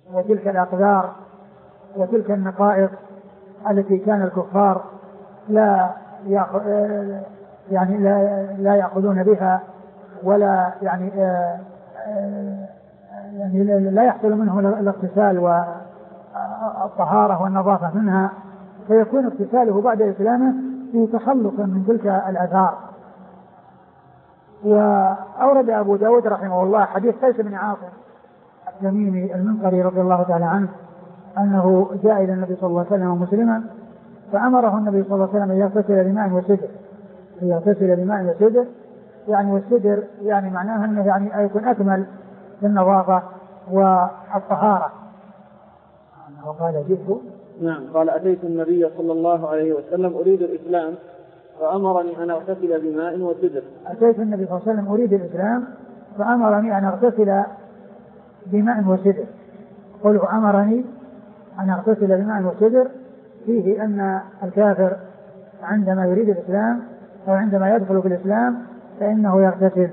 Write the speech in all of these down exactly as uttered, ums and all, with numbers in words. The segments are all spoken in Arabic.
وتلك الأقدار وتلك النقائص التي كان الكفار لا يعني لا, لا يأخذون بها ولا يعني يعني لا يحصل منهم الاغتسال والطهارة والنظافة منها، فيكون اغتساله بعد إسلامه في تخلص من تلك الآثار. وأورد أبو داود رحمه الله حديث قيس بن عاصم التميمي المنقري رضي الله تعالى عنه أنه جاء إلى النبي صلى الله عليه وسلم مسلما فأمره النبي صلى الله عليه وسلم أن يغتسل بماء وسدر، يغتسل بماء وسدر يعني والسدر يعني معناها أنه يعني يكون أكمل في النظافة والطهارة. أنه قال جئت نعم قال أتيت النبي صلى الله عليه وسلم أريد الإسلام فأمرني أن أغتسل بماء وسدر. أتيت النبي صلى الله عليه وسلم أريد الإسلام فأمرني أن أغتسل بماء وسدر. قوله أمرني أن أغتسل بماء وسدر فيه أن الكافر عندما يريد الإسلام أو عندما يدخل في الإسلام فإنه يغتسل.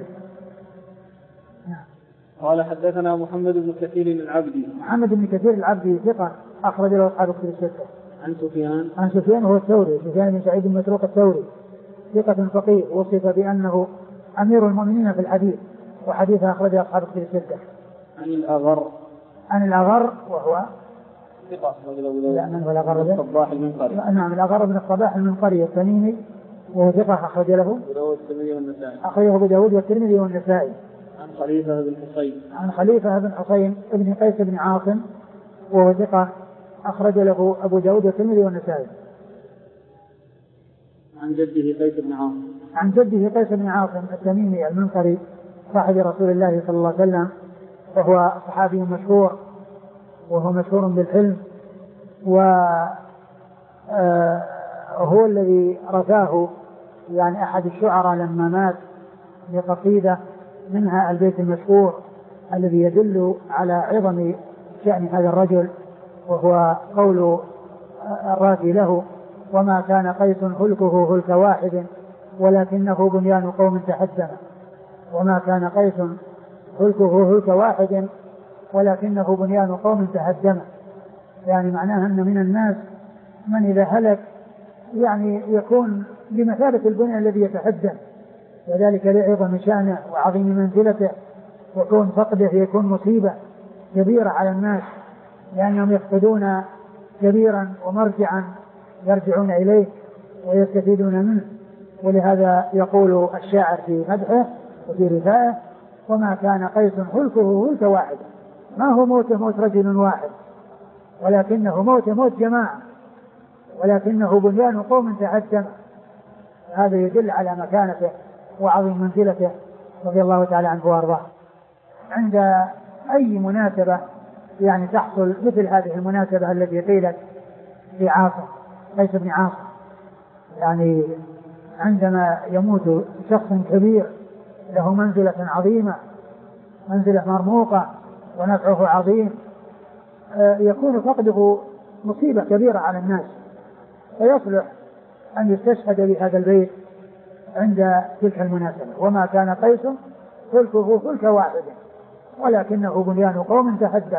قال حدثنا محمد بن كثير العبدي. محمد بن كثير العبدي ثقة أخرج له أصحاب الكتب الستة. عن سفيان عن سفيان هو الثوري سفيان بن سعيد بن مسروق الثوري ثقة فقيه وصف بأنه أمير المؤمنين في الحديث وحديثه أخرج أصحاب الكتب الستة. عن الأغر عن الأغر وهو ثقة لا من هو الأغر بن الصباح المنقري. نعم الأغر بن الصباح المنقري التميمي وهو ثقة أخرج له أخرجه أبو داود والترمذي والنسائي. عن خليفة بن حسين عن خليفة بن حسين ابن قيس بن عاصم وهو ثقة أخرج له أبو داود والترمذي والنسائي. عن جده قيس بن عاصم عن جده قيس بن عاصم التميمي المنقري صاحب رسول الله صلى الله عليه وسلم وهو صحابي مشهور وهو مشهور بالحلم وهو الذي رثاه يعني أحد الشعراء لما مات بقصيدة منها البيت المشهور الذي يدل على عظم شأن هذا الرجل وهو قول الراثي له وما كان قيس هلكه هلك واحد ولكنه بنيان قوم تهدم. وما كان قيس هلكه هلك واحد ولكنه بنيان قوم تهدم يعني معناها أن من الناس من إذا هلك يعني يكون بمثابة البنيان الذي يتهدم وذلك لعظم شأنه وعظيم منزلته وكون فقده يكون مصيبة كبيرة على الناس لأنهم يفقدون كبيرا ومرجعا يرجعون إليه ويستفيدون منه. ولهذا يقول الشاعر في مدحه وفي رثائه وما كان قيس هلكه هلك واحد ما هو موت موت رجل واحد ولكنه موت موت جماعة ولكنه بنيان قوم تهدم. هذا يدل على مكانته وعظيم منزلته رضي الله تعالى عنه وارضاه. عند أي مناسبة يعني تحصل مثل هذه المناسبة التي قيلت في عاصم قيس بن عاصم يعني عندما يموت شخص كبير له منزلة عظيمة منزلة مرموقة ونفعه عظيم يكون فقده مصيبة كبيرة على الناس فيصلح أن يستشهد بهذا البيت عند تلك المناسبة. وما كان قيس هلكه هلك واحد ولكنه بنيان قوم تهدم.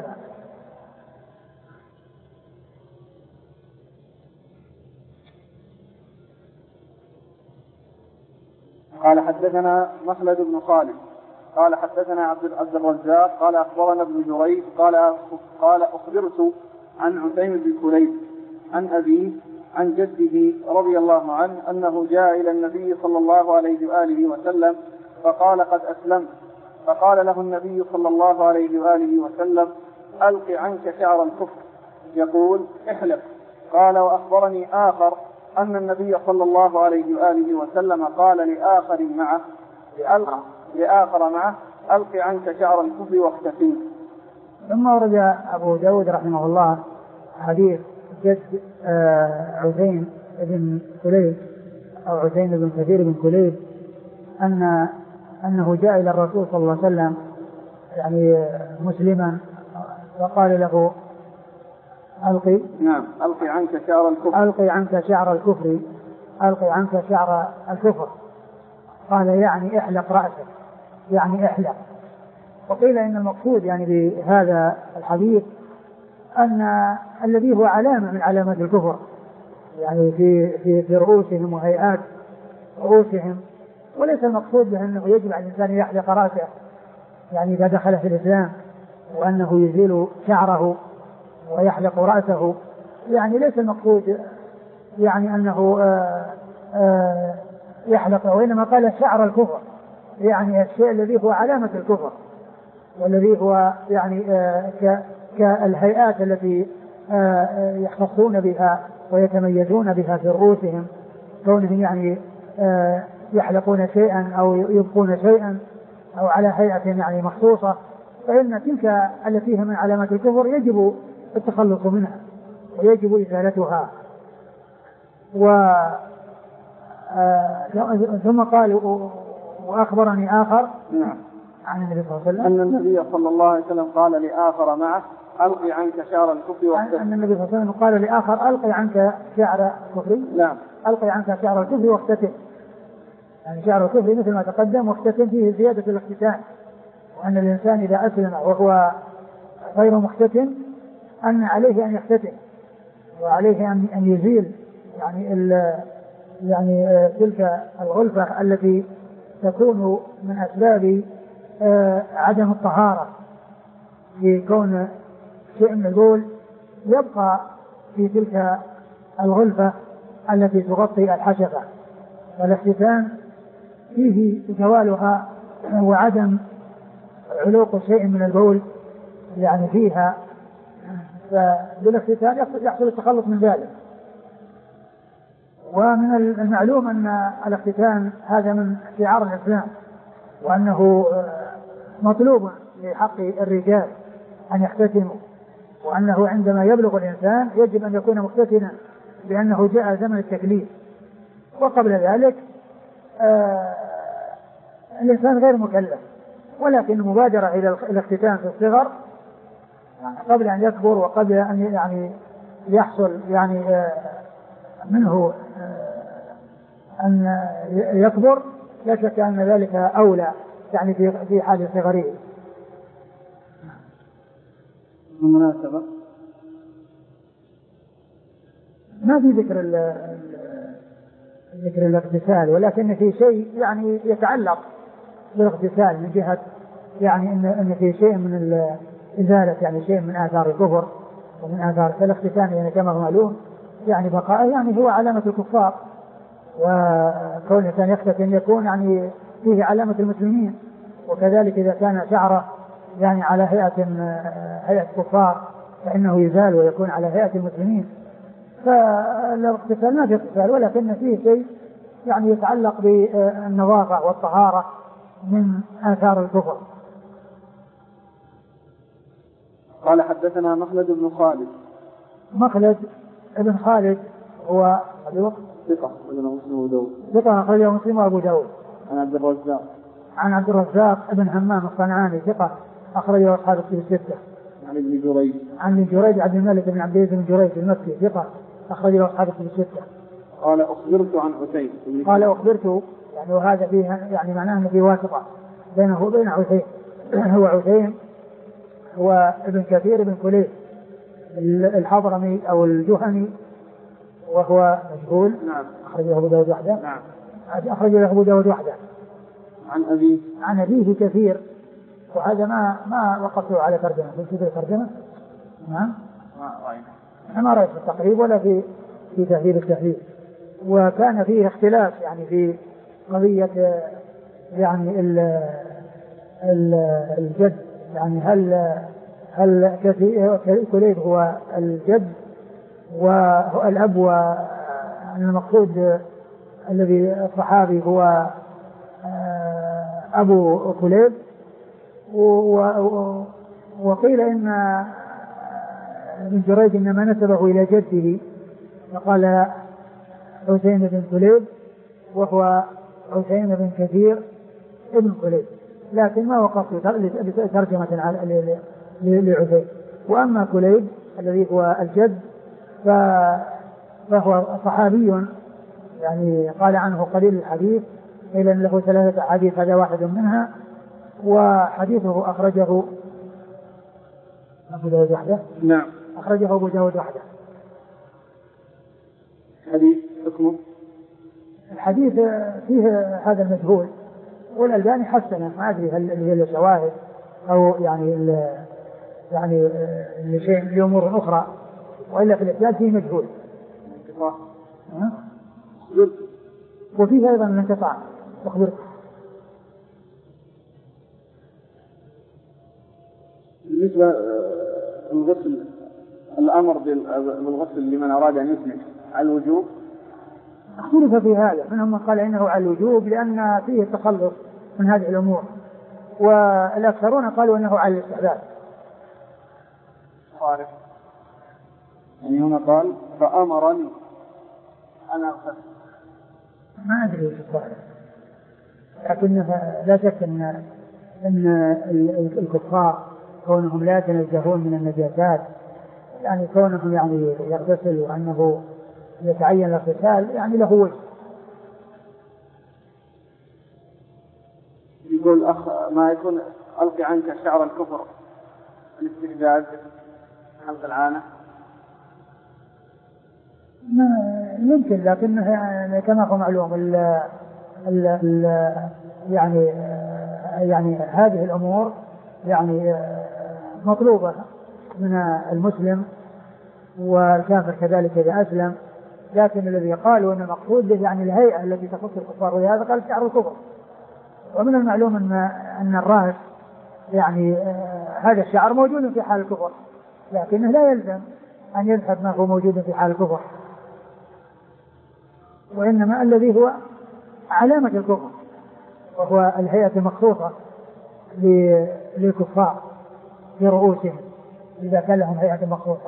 قال حدثنا مخلد بن خالد قال حدثنا عبد عبد الرزاق قال أخبرنا ابن جريج قال قال أخبرت عن عتيم بن كليب عن أبيه عن جده رضي الله عنه أنه جاء إلى النبي صلى الله عليه وآله وسلم فقال قد أسلمت فقال له النبي صلى الله عليه وآله وسلم ألق عنك شعر الكفر يقول احلق. قال وأخبرني آخر أن النبي صلى الله عليه وآله وسلم قال لآخر معه لألق لآخر معه ألق عنك شعر الكفر واختفي. ثم ورد أبو داود رحمه الله حديث جد عتيم بن كليب أو عتيم بن كثير بن كليب أن أنه جاء إلى الرسول صلى الله عليه وسلم يعني مسلما وقال له ألقي نعم ألقي عنك شعر الكفر ألقي عنك شعر الكفر ألقي عنك شعر الكفر. قال يعني احلق رأسك يعني احلق. وقيل إن المقصود يعني بهذا الحديث أن الذي هو علامة من علامات الكفر يعني في في في رؤوسهم وهيئات رؤوسهم، وليس المقصود به أنه يجب على الإنسان يحلق رأسه يعني إذا دخل في الإسلام، وأنه يزيل شعره ويحلق رأسه، يعني ليس المقصود يعني أنه آآ آآ يحلق، وإنما قال شعر الكفر، يعني الشيء الذي هو علامة الكفر، والذي هو يعني كالهيئات التي يختصون بها ويتميزون بها في رؤوسهم، كونهم يعني يحلقون شيئا أو يبقون شيئا أو على هيئة يعني مخصوصة، فإن تلك التي هي من علامات الكفر يجب التخلص منها ويجب إزالتها. و ثم قال وأخبرني آخر نعم عن النبي صلى الله عليه وسلم أن النبي صلى الله عليه وسلم قال لآخر معه ألقي عنك شعر الكفر واختفي. أن النبي صلى الله عليه وسلم قال لآخر ألقي عنك شعر الكفر. نعم. ألقي عنك شعر الكفر واختتم، يعني شعر الكفر مثل ما تقدم، واختتم فيه زيادة الاختتان، وأن الإنسان إذا أسلم وهو غير مختتم أن عليه أن يختتم، وعليه أن أن يزيل يعني ال يعني تلك الغلفة التي تكون من أسباب عدم الطهارة، في كون شيء من البول يبقى في تلك الغلفة التي تغطي الحشفة، والاختتان فيه زوالها وعدم علوق شيء من البول يعني فيها، فبالاختتان يحصل التخلص من ذلك. ومن المعلوم أن الاختتان هذا من شعار الإسلام، وأنه مطلوب لحق الرجال أن يختتنوا، وأنه عندما يبلغ الإنسان يجب أن يكون مختتنا، لأنه جاء زمن التكليف. وقبل ذلك آه الإنسان غير مكلف، ولكن المبادرة إلى الاختتان في الصغر يعني قبل أن يكبر وقبل أن يعني يحصل يعني آه منه آه أن يكبر، لا شك أن ذلك أولى يعني في في حال صغره. بالمناسبة ما في ذكر ذكر الاغتسال، ولكن في شيء يعني يتعلق بالاغتسال من جهة يعني ان ان في شيء من الازالة، يعني شيء من آثار الكفر ومن آثار الاغتسال، يعني كما هو معلوم يعني بقاء يعني هو علامة الكفار، وكون الإنسان يختتن يكون يعني فيه علامة المسلمين، وكذلك إذا كان شعره يعني على هيئة هيئة كفار فإنه يزال ويكون على هيئة المسلمين. فالاغتسال ما في اغتسال، ولكن فيه شيء يعني يتعلق بالنظافة والطهارة من آثار الكفر. قال حدثنا مخلد بن خالد. مخلد بن خالد هو ثقة أخرجه مسلم وأبو داود. ثقة أخرجه مسلم وأبو داود. عن عبد الرزاق. عن عبد الرزاق بن همام الصنعاني ثقة أخرجه أصحاب الكتب الستة. عن ابن جريج. عن ابن جريج عبد الملك بن عبد العزيز بن جريج المكي ثقة أخرجه أصحاب الكتب الستة. قال أخبرت عن عتيم. قال أخبرت يعني وهذا فيه يعني معناه أنه في واسطة بينه وبين عتيم. هو عتيم هو ابن كثير بن كليب الحضرمي أو الجهني، وهو مجهول. نعم. أخرجه أبو داود وحده. نعم. أخرجه أبو داود وحده. عن أبيه. عن أبيه كثير، وهذا ما ما وقفته على ترجمة في كتب الترجمة. نعم. ما رأيت. أنا ما رأيت في التقريب ولا في في تهذيب التهذيب. وكان فيه اختلاف يعني في قضية يعني ال ال الجد، يعني هل هل كليب هو الجد والأب، والمقصود الذي الصحابي هو أبو كليب، وقيل إن ابن جريج إنما نسبه إلى جده فقال حسين بن كليب، وهو حسين بن كثير ابن كليب، لكن ما وقفت ترجمة لعتيم. وأما كليب الذي هو الجد فهو صحابي يعني قال عنه قليل الحديث، إلا أن له ثلاثة حديث هذا واحد منها، وحديثه أخرجه أبو داود وحده. نعم. أخرجه أبو داود وحده. حديث حكمه الحديث فيه هذا المجهول، والألباني حسنه، ما أدري هل هي شواهد أو يعني يعني لشيء لأمور أخرى، وإلا في الإسناد فيه مجهول. وفيه أيضا انقطاع. أخبرك بالنسبة للغسل، الأمر بالغسل لمن أراد أن يسلم على الوجوب، اختلف في هذا، منهم من قال إنه على الوجوب لأن فيه التخلص من هذه الأمور، والأكثرون قالوا إنه على الاستحباب. عارف يعني هنا قال فأمرني أنا أغسل، ما أدري في الصحيح، لكنها لا شك أن أن الكفار كونهم لا يتنزهون من النجاسات، يعني كونهم يعني يغتسل وأنه يتعين الاغتسال يعني له وجه. يقول أخ ما يكون ألقي عنك شعر الكفر الاستحداد حلق العانة، ما يمكن، لكنه يعني كما هو معلوم ال ال ال يعني يعني هذه الأمور يعني مطلوبة من المسلم والكافر كذلك إذا أسلم، لكن الذي قالوا أن المقصود به يعني الهيئة التي تخص الكفار، ولهذا قال شعر الكفر. ومن المعلوم أن أن الرأس يعني هذا الشعر موجود في حال الكفر، لكنه لا يلزم أن يذهب ما هو موجود في حال الكفر، وإنما الذي هو علامة الكفر وهو الهيئة المخصوصة للكفار في رؤوسهم إذا كان لهم هيئة مخصوصة.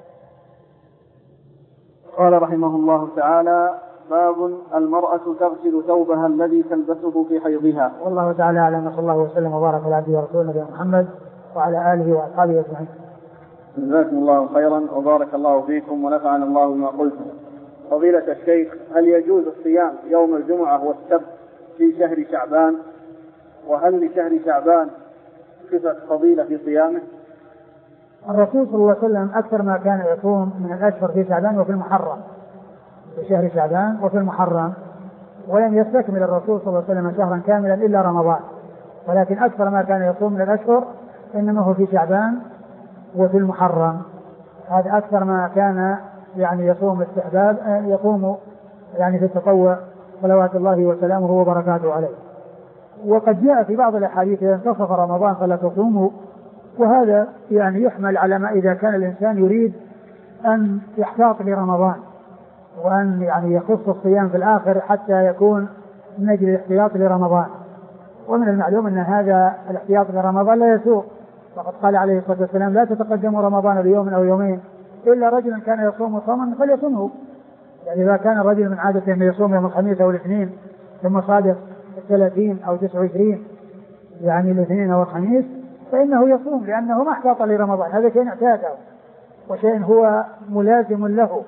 قال رحمه الله تعالى: باب المرأة تغسل ثوبها الذي تلبسه في حيضها. والله تعالى أعلم، صلى الله وسلم وبارك على عبده ورسوله نبينا محمد وعلى آله وأصحابه أجمعين. جزاكم الله خيرا وبارك الله فيكم ونفعنا الله بما قلتم. فضيلة الشيخ، هل يجوز الصيام يوم الجمعة والسبت في شهر شعبان؟ وهل لشهر شعبان صفة فضيلة في صيامه؟ الرسول صلى الله عليه وسلم أكثر ما كان يصوم من الأشهر في شعبان وفي المحرم، في شهر شعبان وفي المحرم، ولم يستكمل الرسول صلى الله عليه وسلم شهرا كاملا إلا رمضان، ولكن أكثر ما كان يصوم من الأشهر إنما هو في شعبان وفي المحرم. هذا أكثر ما كان يعني يصوم استحباب، يقوم يعني في التطوع صلوات الله وسلامه وبركاته عليه. وقد جاء في بعض الأحاديث إذا انتصف رمضان فلا تصوموا، وهذا يعني يحمل على ما إذا كان الإنسان يريد أن يحتاط لرمضان وأن يعني يخص الصيام في الآخر حتى يكون من أجل الاحتياط لرمضان. ومن المعلوم أن هذا الاحتياط لرمضان لا يسوق، وقد قال عليه الصلاة والسلام: لا تتقدموا رمضان بيوم أو يومين إلا رجلا كان يصوم صوما فليصومه. يعني إذا كان الرجل من عادة أن يصوم يوم الخميس أو الاثنين ثم صادف الثلاثين أو تسعة وعشرين يعني الاثنين أو الخميس فإنه يصوم، لأنه ما احتاط لرمضان، هذا شيء اعتاده وشيء هو ملازم له.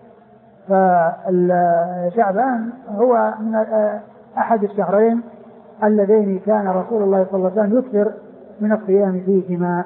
فالشعبان هو من أحد الشهرين اللذين كان رسول الله صلى الله عليه وسلم يكثر من الصيام فيهما.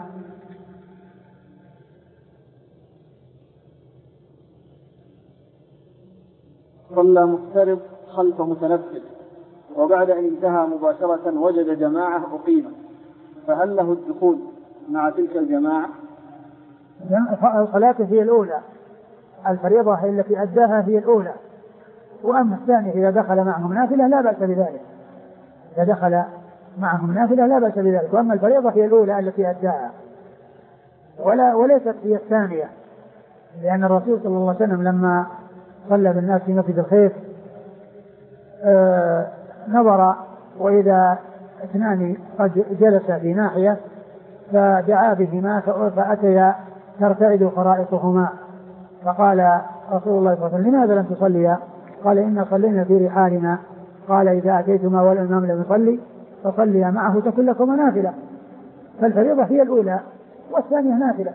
صلى مفترض خلف متنفل، وبعد أن انتهى مباشرة وجد جماعة أقيمة، فهل له الدخول مع تلك الجماعة؟ صلاته هي الأولى، الفريضة هي التي أداها هي الأولى، وأما الثانية إذا دخل معهم نافلة لا بأس بذلك، إذا دخل معهم نافلة لا بأس بذلك، وأما الفريضة هي الأولى التي أداها ولا وليست هي الثانية، لأن الرسول صلى الله عليه وسلم لما صلى بالناس في مسجد الخيف آه نظر وإذا اثنان قد جلس في ناحية فدعا بهما فأتيا ترتعد خرائطهما، فقال رسول الله صلى الله عليه وسلم: لماذا لم تصليا؟ قال: إن صلينا في رحالنا. قال: إذا أتيتما والإمام لم يصلي فصليا معه تكن لكما نافلة. فالفريضة هي الأولى والثانية نافلة.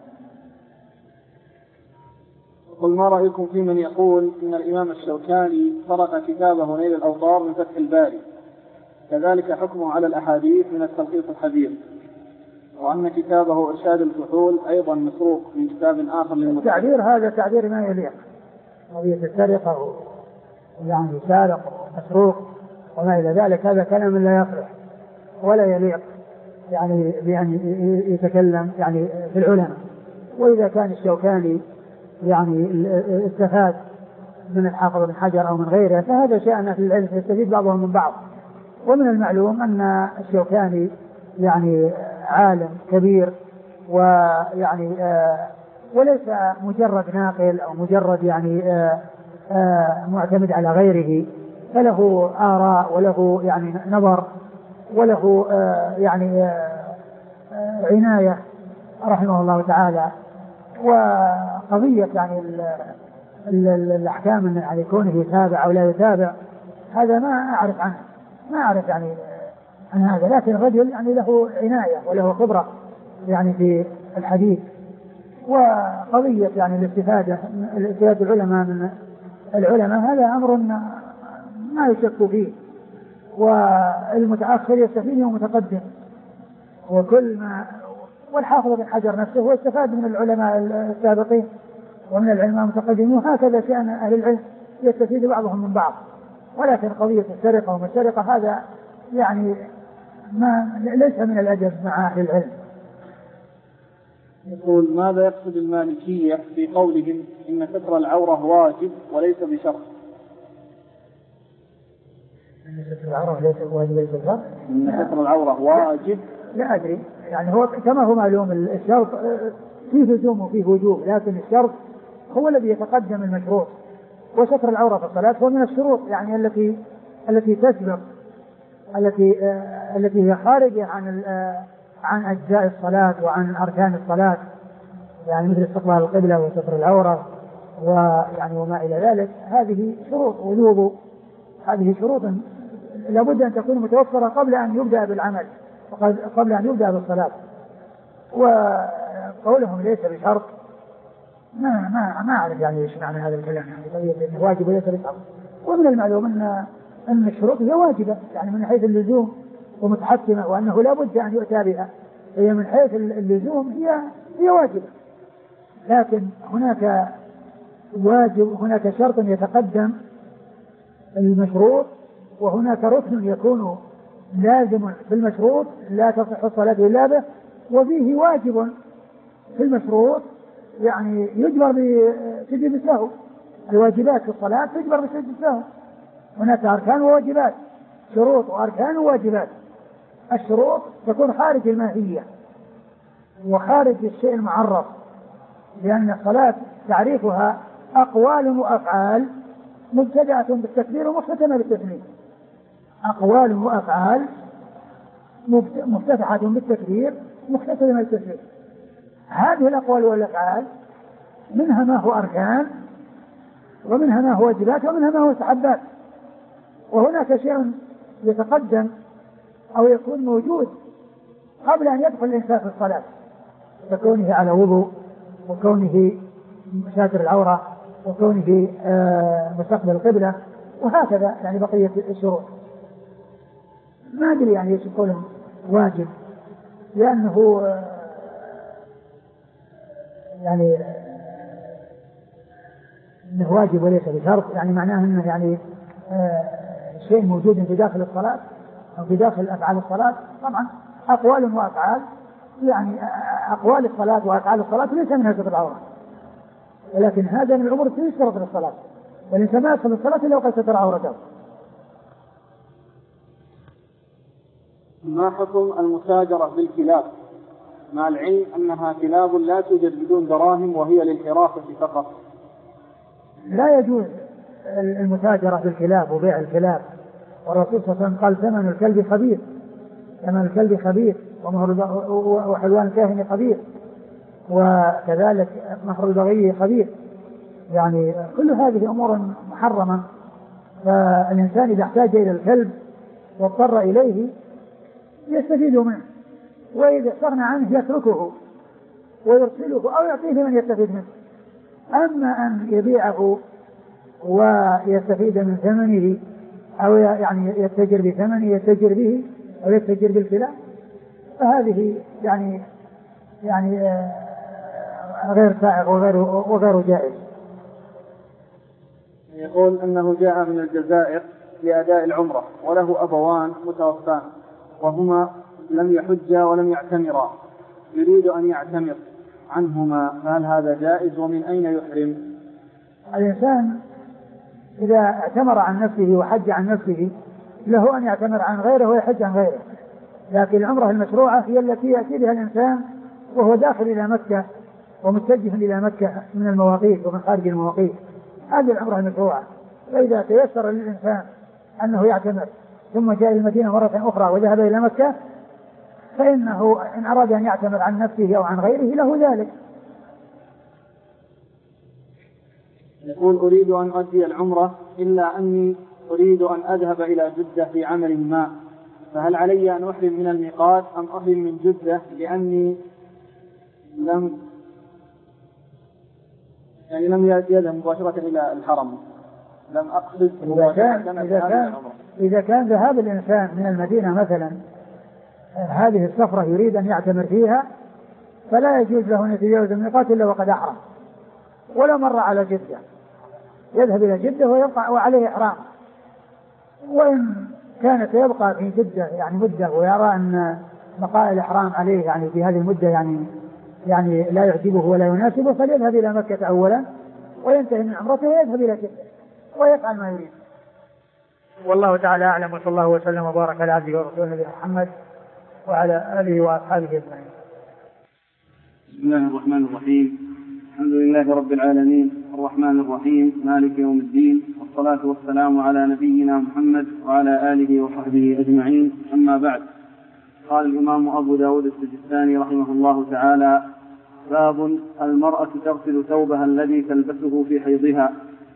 قل ما رأيكم في من يقول إن الإمام الشوكاني طرق كتابه نيل الأوطار من فتح الباري، كذلك حكمه على الأحاديث من التلخيص الحديث؟ وأن كتابه إرشاد الفحول أيضا مسروق من كتاب آخر للمتعلم. التعبير هذا تعبير ما يليق، قضية السرقة يعني سارق مسروق وما إلى ذلك، هذا كلام لا يصلح ولا يليق يعني بأن يتكلم يعني في العلماء. وإذا كان الشوكاني يعني استفاد من الحافظ بن حجر أو من غيره فهذا شأن في العلم، يستفيد بعضهم من بعض. ومن المعلوم أن الشوكاني يعني عالم كبير ويعني آه وليس مجرد ناقل أو مجرد يعني آه آه معتمد على غيره، فله آراء وله يعني نظر وله آه يعني آه آه عناية رحمه الله تعالى. وقضية يعني ال ال ال الأحكام أن يعني كونه يتابع أو لا يتابع هذا ما أعرف عنه، ما أعرف يعني عن هذا، لكن الرجل يعني له عناية وله خبرة يعني في الحديث. وقضية يعني الاستفادة الاستفادة العلماء من العلماء هذا أمر ما يشك فيه، والمتأخر يستفيد من المتقدم، وكل ما والحافظ بن حجر نفسه هو استفاد من العلماء السابقين ومن العلماء المتقدمين، وهكذا شأن أهل العلم يستفيد بعضهم من بعض. ولكن قضية السرقة وما السرقة هذا يعني ما ليس من الأدب مع أهل العلم. يقول ماذا يقصد المالكية في قولهم إن ستر العورة واجب وليس بشرط؟ إن ستر العورة ليس واجب وليس بشرط؟ إن ستر العورة واجب لا أدري، يعني هو كما هو معلوم الشرط فيه لزوم وفيه وجوب، لكن الشرط هو الذي يتقدم المشروط، وستر العورة في الصلاة هو من الشروط يعني التي التي تسبق التي آه التي هي خارجة عن آه عن أجزاء الصلاة وعن أركان الصلاة، يعني مثل استقبال القبلة وستر العورة ويعني وما إلى ذلك. هذه شروط وجوب، هذه شروط لابد أن تكون متوفرة قبل أن يبدأ بالعمل قبل أن يبدأ بالصلاة. وقولهم ليس بشرط ما ما ما أعرف يعني إيش معنى هذا الكلام، يعني إنه واجب وليس بشرط. ومن المعلوم أن أن الشروط هي واجبة يعني من حيث اللزوم ومتحتمة، وأنه لا بد أن يؤتى بها، هي من حيث اللزوم هي هي واجبة. لكن هناك واجب، هناك شرط يتقدم المشروط، وهناك ركن يكون لازم في المشروط لا تصح الصلاة إلا به، وفيه واجب في المشروط يعني يجبر بسجود السهو. الواجبات في الصلاة تجبر بسجود السهو. هناك أركان وواجبات، شروط وأركان وواجبات. الشروط تكون خارج الماهية وخارج الشيء المعرف، لأن الصلاة تعريفها أقوال وأفعال مبتدأة بالتكبير ومختتمة بالتسليم. أقوال وأفعال مفتتحة بالتكبير مختتمة بالتسليم. هذه الأقوال والأفعال منها ما هو أركان ومنها ما هو واجبات ومنها ما هو مستحبات. وهناك شيء يتقدم أو يكون موجود قبل أن يدخل الإنسان في الصلاة، ككونه على وضوء، وكونه ساتر العورة، وكونه مستقبل القبلة، وهكذا يعني بقية الشروط. ما أدري يعني ايش يقولون واجب، لأنه يعني انه واجب وليس بشرط، يعني معناه انه يعني شيء موجود في داخل الصلاة أو في داخل أفعال الصلاة. طبعا أقوال وأفعال، يعني أقوال الصلاة وأفعال الصلاة ليس منها ستر العورة، ولكن هذا من الأمور التي تشترط للصلاة، والإنسان ما يدخل الصلاة إلا وقد ستر عورته. ما حكم المتاجرة بالكلاب مع العلم أنها كلاب لا توجد بدون دراهم وهي للحراسة فقط؟ لا يجوز المتاجرة بالكلاب وبيع الكلاب، والرسول صلى الله عليه وسلم قال ثمن الكلب خبيث، ثمن الكلب خبيث وحلوان الكاهن خبيث، وكذلك مهر البغي خبيث، يعني كل هذه أمور محرمة. فالإنسان إذا احتاج إلى الكلب واضطر إليه يستفيد منه، وإذا استغنى عنه يتركه ويرسله أو يعطيه من يستفيد منه. أما أن يبيعه ويستفيد من ثمنه أو يعني يتجر بثمنه يتجر به أو يتجر بالكلاب، فهذه يعني يعني غير سائغ وغير وغير جائز. يقول أنه جاء من الجزائر لأداء العمرة وله أبوان متوفان وهما لم يحجا ولم يعتمرا، يريد أن يعتمر عنهما، هل هذا جائز ومن أين يحرم؟ الإنسان إذا اعتمر عن نفسه وحج عن نفسه له أن يعتمر عن غيره ويحج عن غيره، لكن العمرة المشروعة هي التي يأتي بها الإنسان وهو داخل إلى مكة ومتجه إلى مكة من المواقيت ومن خارج المواقيت، هذه العمرة المشروعة. فإذا تيسر للإنسان أنه يعتمر ثم جاء المدينة مرة أخرى وذهب إلى مكة فإنه إن أراد أن يعتمر عن نفسه أو عن غيره له ذلك. يقول أريد أن أؤدي العمرة إلا أني أريد أن أذهب إلى جدة في عمل ما، فهل علي أن أحرم من الميقات أم أحرم من جدة لأني لم يعني لم يذهب مباشرة إلى الحرم، لم أقصد إذا كان, إذا كان, إذا كان ذهاب الإنسان من المدينة مثلا هذه السفرة يريد أن يعتمر فيها فلا يجوز له أن يتجاوز الميقات إلا وقد أحرم، ولا مر على جدة يذهب إلى جدة ويبقى وعليه إحرام. وإن كان سيبقى في جدة يعني مدة ويرى أن بقاء الإحرام عليه يعني في هذه المدة يعني يعني لا يعجبه ولا يناسبه فليذهب إلى مكة أولا وينتهي من عمرته ويذهب إلى جدة ويفعل ما يريد. والله تعالى أعلم، وصلى الله وسلم وبارك على عبده ورسوله نبينا محمد وعلى آله وأصحابه أجمعين. بسم الله الرحمن الرحيم، الحمد لله رب العالمين الرحمن الرحيم مالك يوم الدين، والصلاة والسلام على نبينا محمد وعلى آله وصحبه أجمعين، أما بعد. قال الإمام أبو داود السجستاني رحمه الله تعالى: باب المرأة تغسل ثوبها الذي تلبسه في حيضها.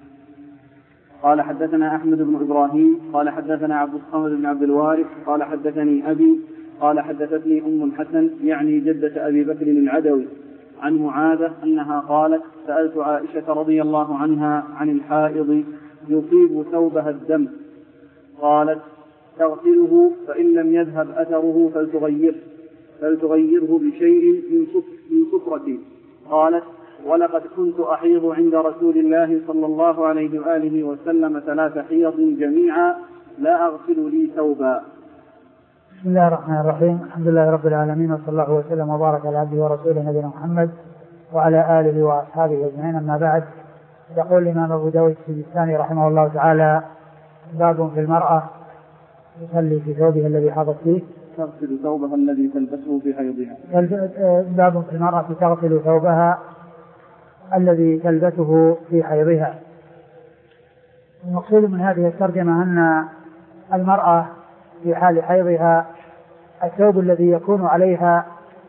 قال حدثنا أحمد بن إبراهيم قال حدثنا عبد الصمد بن عبد الوارث قال حدثني أبي قال حدثتني أم الحسن يعني جدة أبي بكر العدوي عن معاذة أنها قالت: سألت عائشة رضي الله عنها عن الحائض يصيب ثوبها الدم، قالت: تغسله فإن لم يذهب أثره فلتغيره فلتغيره بشيء من صفرة. قالت: ولقد كنت أحيض عند رسول الله صلى الله عليه وآله وسلم ثلاث حيض جميعا لا أغسل لي ثوبا. بسم الله الرحمن الرحيم، الحمد لله رب العالمين، وصلى الله وسلم وبارك على عبده ورسوله نبينا محمد وعلى آله وأصحابه أجمعين، أما بعد. يقول الإمام أبو داود السجستاني رحمه الله تعالى: باب في المرأة تصلي في ثوبها الذي حاضت فيه تغسل ثوبها الذي تلبسه في حيضها. باب في المرأة تغسل ثوبها الذي تلبسه في حيضها. المقصود من هذه الترجمة أن المرأة في حال حيضها الثوب الذي يكون عليها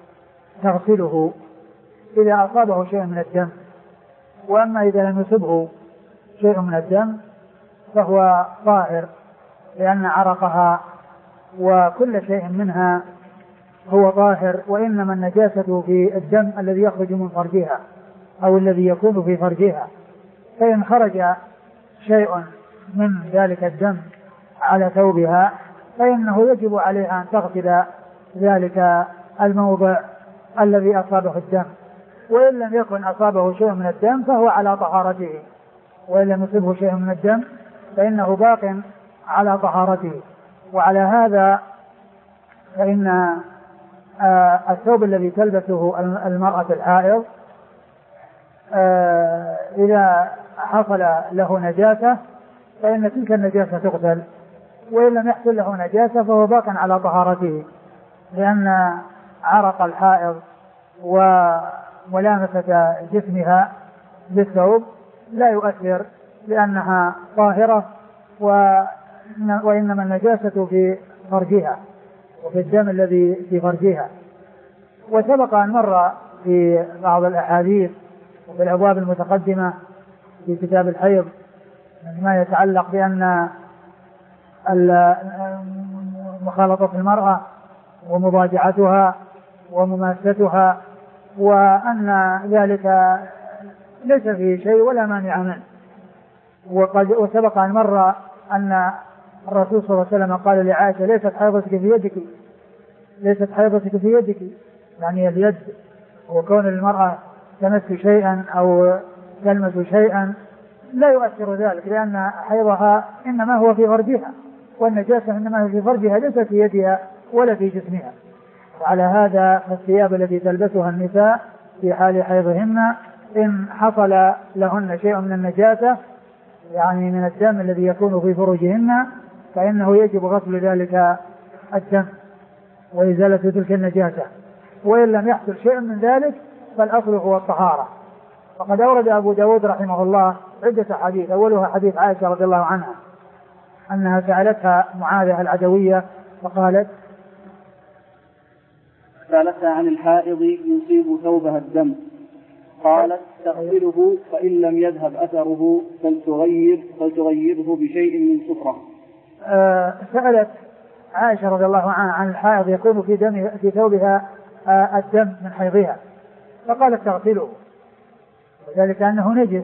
تغسله إذا أصابه شيء من الدم، وأما إذا لم يصبه شيء من الدم فهو طاهر، لأن عرقها وكل شيء منها هو طاهر، وإنما النجاسة في الدم الذي يخرج من فرجها أو الذي يكون في فرجها، فإن خرج شيء من ذلك الدم على ثوبها فإنه يجب عليها أن تغسل ذلك الموضع الذي أصابه الدم، وإن لم يكن أصابه شيء من الدم فهو على طهارته، وإن لم يصبه شيء من الدم فإنه باق على طهارته. وعلى هذا فإن آه الثوب الذي تلبسه المرأة الحائض آه إذا حصل له نجاسة فإن تلك النجاسة تغسل، وإن لم يحصل له نجاسة فهو باق على طهارته، لأن عرق الحائض وملامسة جسمها بالثوب لا يؤثر لأنها طاهرة، وإنما النجاسة في فرجها وفي الدم الذي في فرجها. وسبق أن مر في بعض الأحاديث وفي الأبواب المتقدمة في كتاب الحيض ما يتعلق بأن مخالطة المرأة ومضاجعتها ومماستها وأن ذلك ليس فيه شيء ولا مانع منه. وقد وسبق أن مر أن الرسول صلى الله عليه وسلم قال لعائشة: ليست حيضتك في يدك ليست حيضتك في يدك، يعني اليد وكون المرأة تمس شيئا أو تلمس شيئا لا يؤثر ذلك، لأن حيضها إنما هو في فرجها، والنجاسة إنما هي في فرجها ليس في يدها ولا في جسمها. وعلى هذا فالثياب التي تلبسها النساء في حال حيضهن إن حصل لهن شيء من النجاسة يعني من الدم الذي يكون في فروجهن فإنه يجب غسل ذلك الدم وإزالة تلك النجاسة، وإن لم يحصل شيء من ذلك فالأصل هو الطهارة. وقد أورد أبو داود رحمه الله عدة حديث، أولها حديث عائشة رضي الله عنها أنها سألتها معاذة العدوية فقالت سألتها عن الحائض يصيب ثوبها الدم، قالت تغسله فإن لم يذهب أثره فلتغير فلتغيره بشيء من صفرة. آه سألت عائشة رضي الله عنها عن الحائض يكون في دم في ثوبها آه الدم من حيضها، فقالت تغسله وذلك أنه نجس،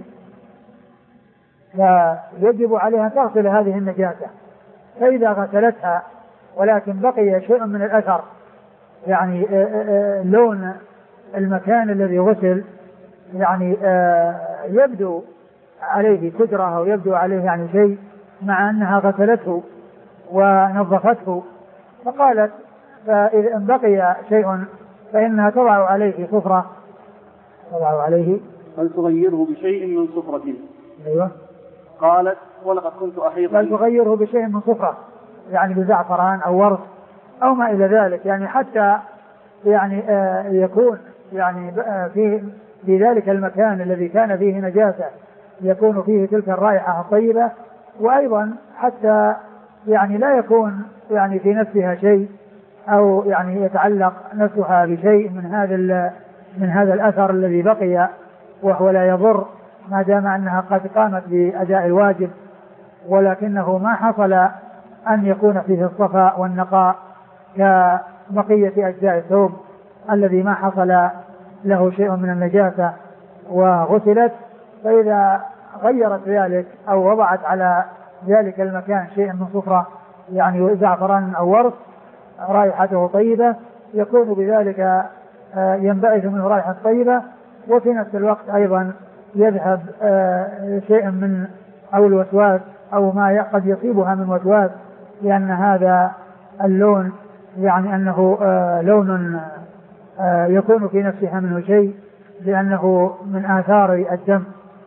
فيجب عليها تغسل هذه النجاسة. فإذا غسلتها ولكن بقي شيء من الأثر يعني آآ آآ لون المكان الذي غسل يعني يبدو عليه كدرة أو يبدو عليه يعني شيء مع أنها غسلته ونظفته، فقالت فإذا بقي شيء فإنها تضع عليه صفرة تضع عليه هل تغيره بشيء من صفرة؟ أيوة. قالت ولقد كنت أحيض هل تغيره بشيء من صفرة يعني بزعفران أو ورد أو ما إلى ذلك، يعني حتى يعني آه يكون يعني آه في في ذلك المكان الذي كان فيه نجاسة يكون فيه تلك الرائحة الطيبة، وأيضا حتى يعني لا يكون يعني في نفسها شيء أو يعني يتعلق نفسها بشيء من هذا من هذا الأثر الذي بقي وهو لا يضر ما دام أنها قد قامت بأداء الواجب، ولكنه ما حصل أن يكون فيه الصفاء والنقاء كبقية أجزاء الثوب الذي ما حصل له شيء من النجاسة وغسلت. فإذا غيرت ذلك أو وضعت على ذلك المكان شيء من صفرة يعني زعفران أو ورد رائحته طيبة يكون بذلك ينبعث منه رائحة طيبة، وفي نفس الوقت أيضا يذهب شيء من أو الوسواس أو ما قد يصيبها من وسواس، لأن هذا اللون يعني أنه لون يكون في نفسها منه شيء لأنه من آثار الدم.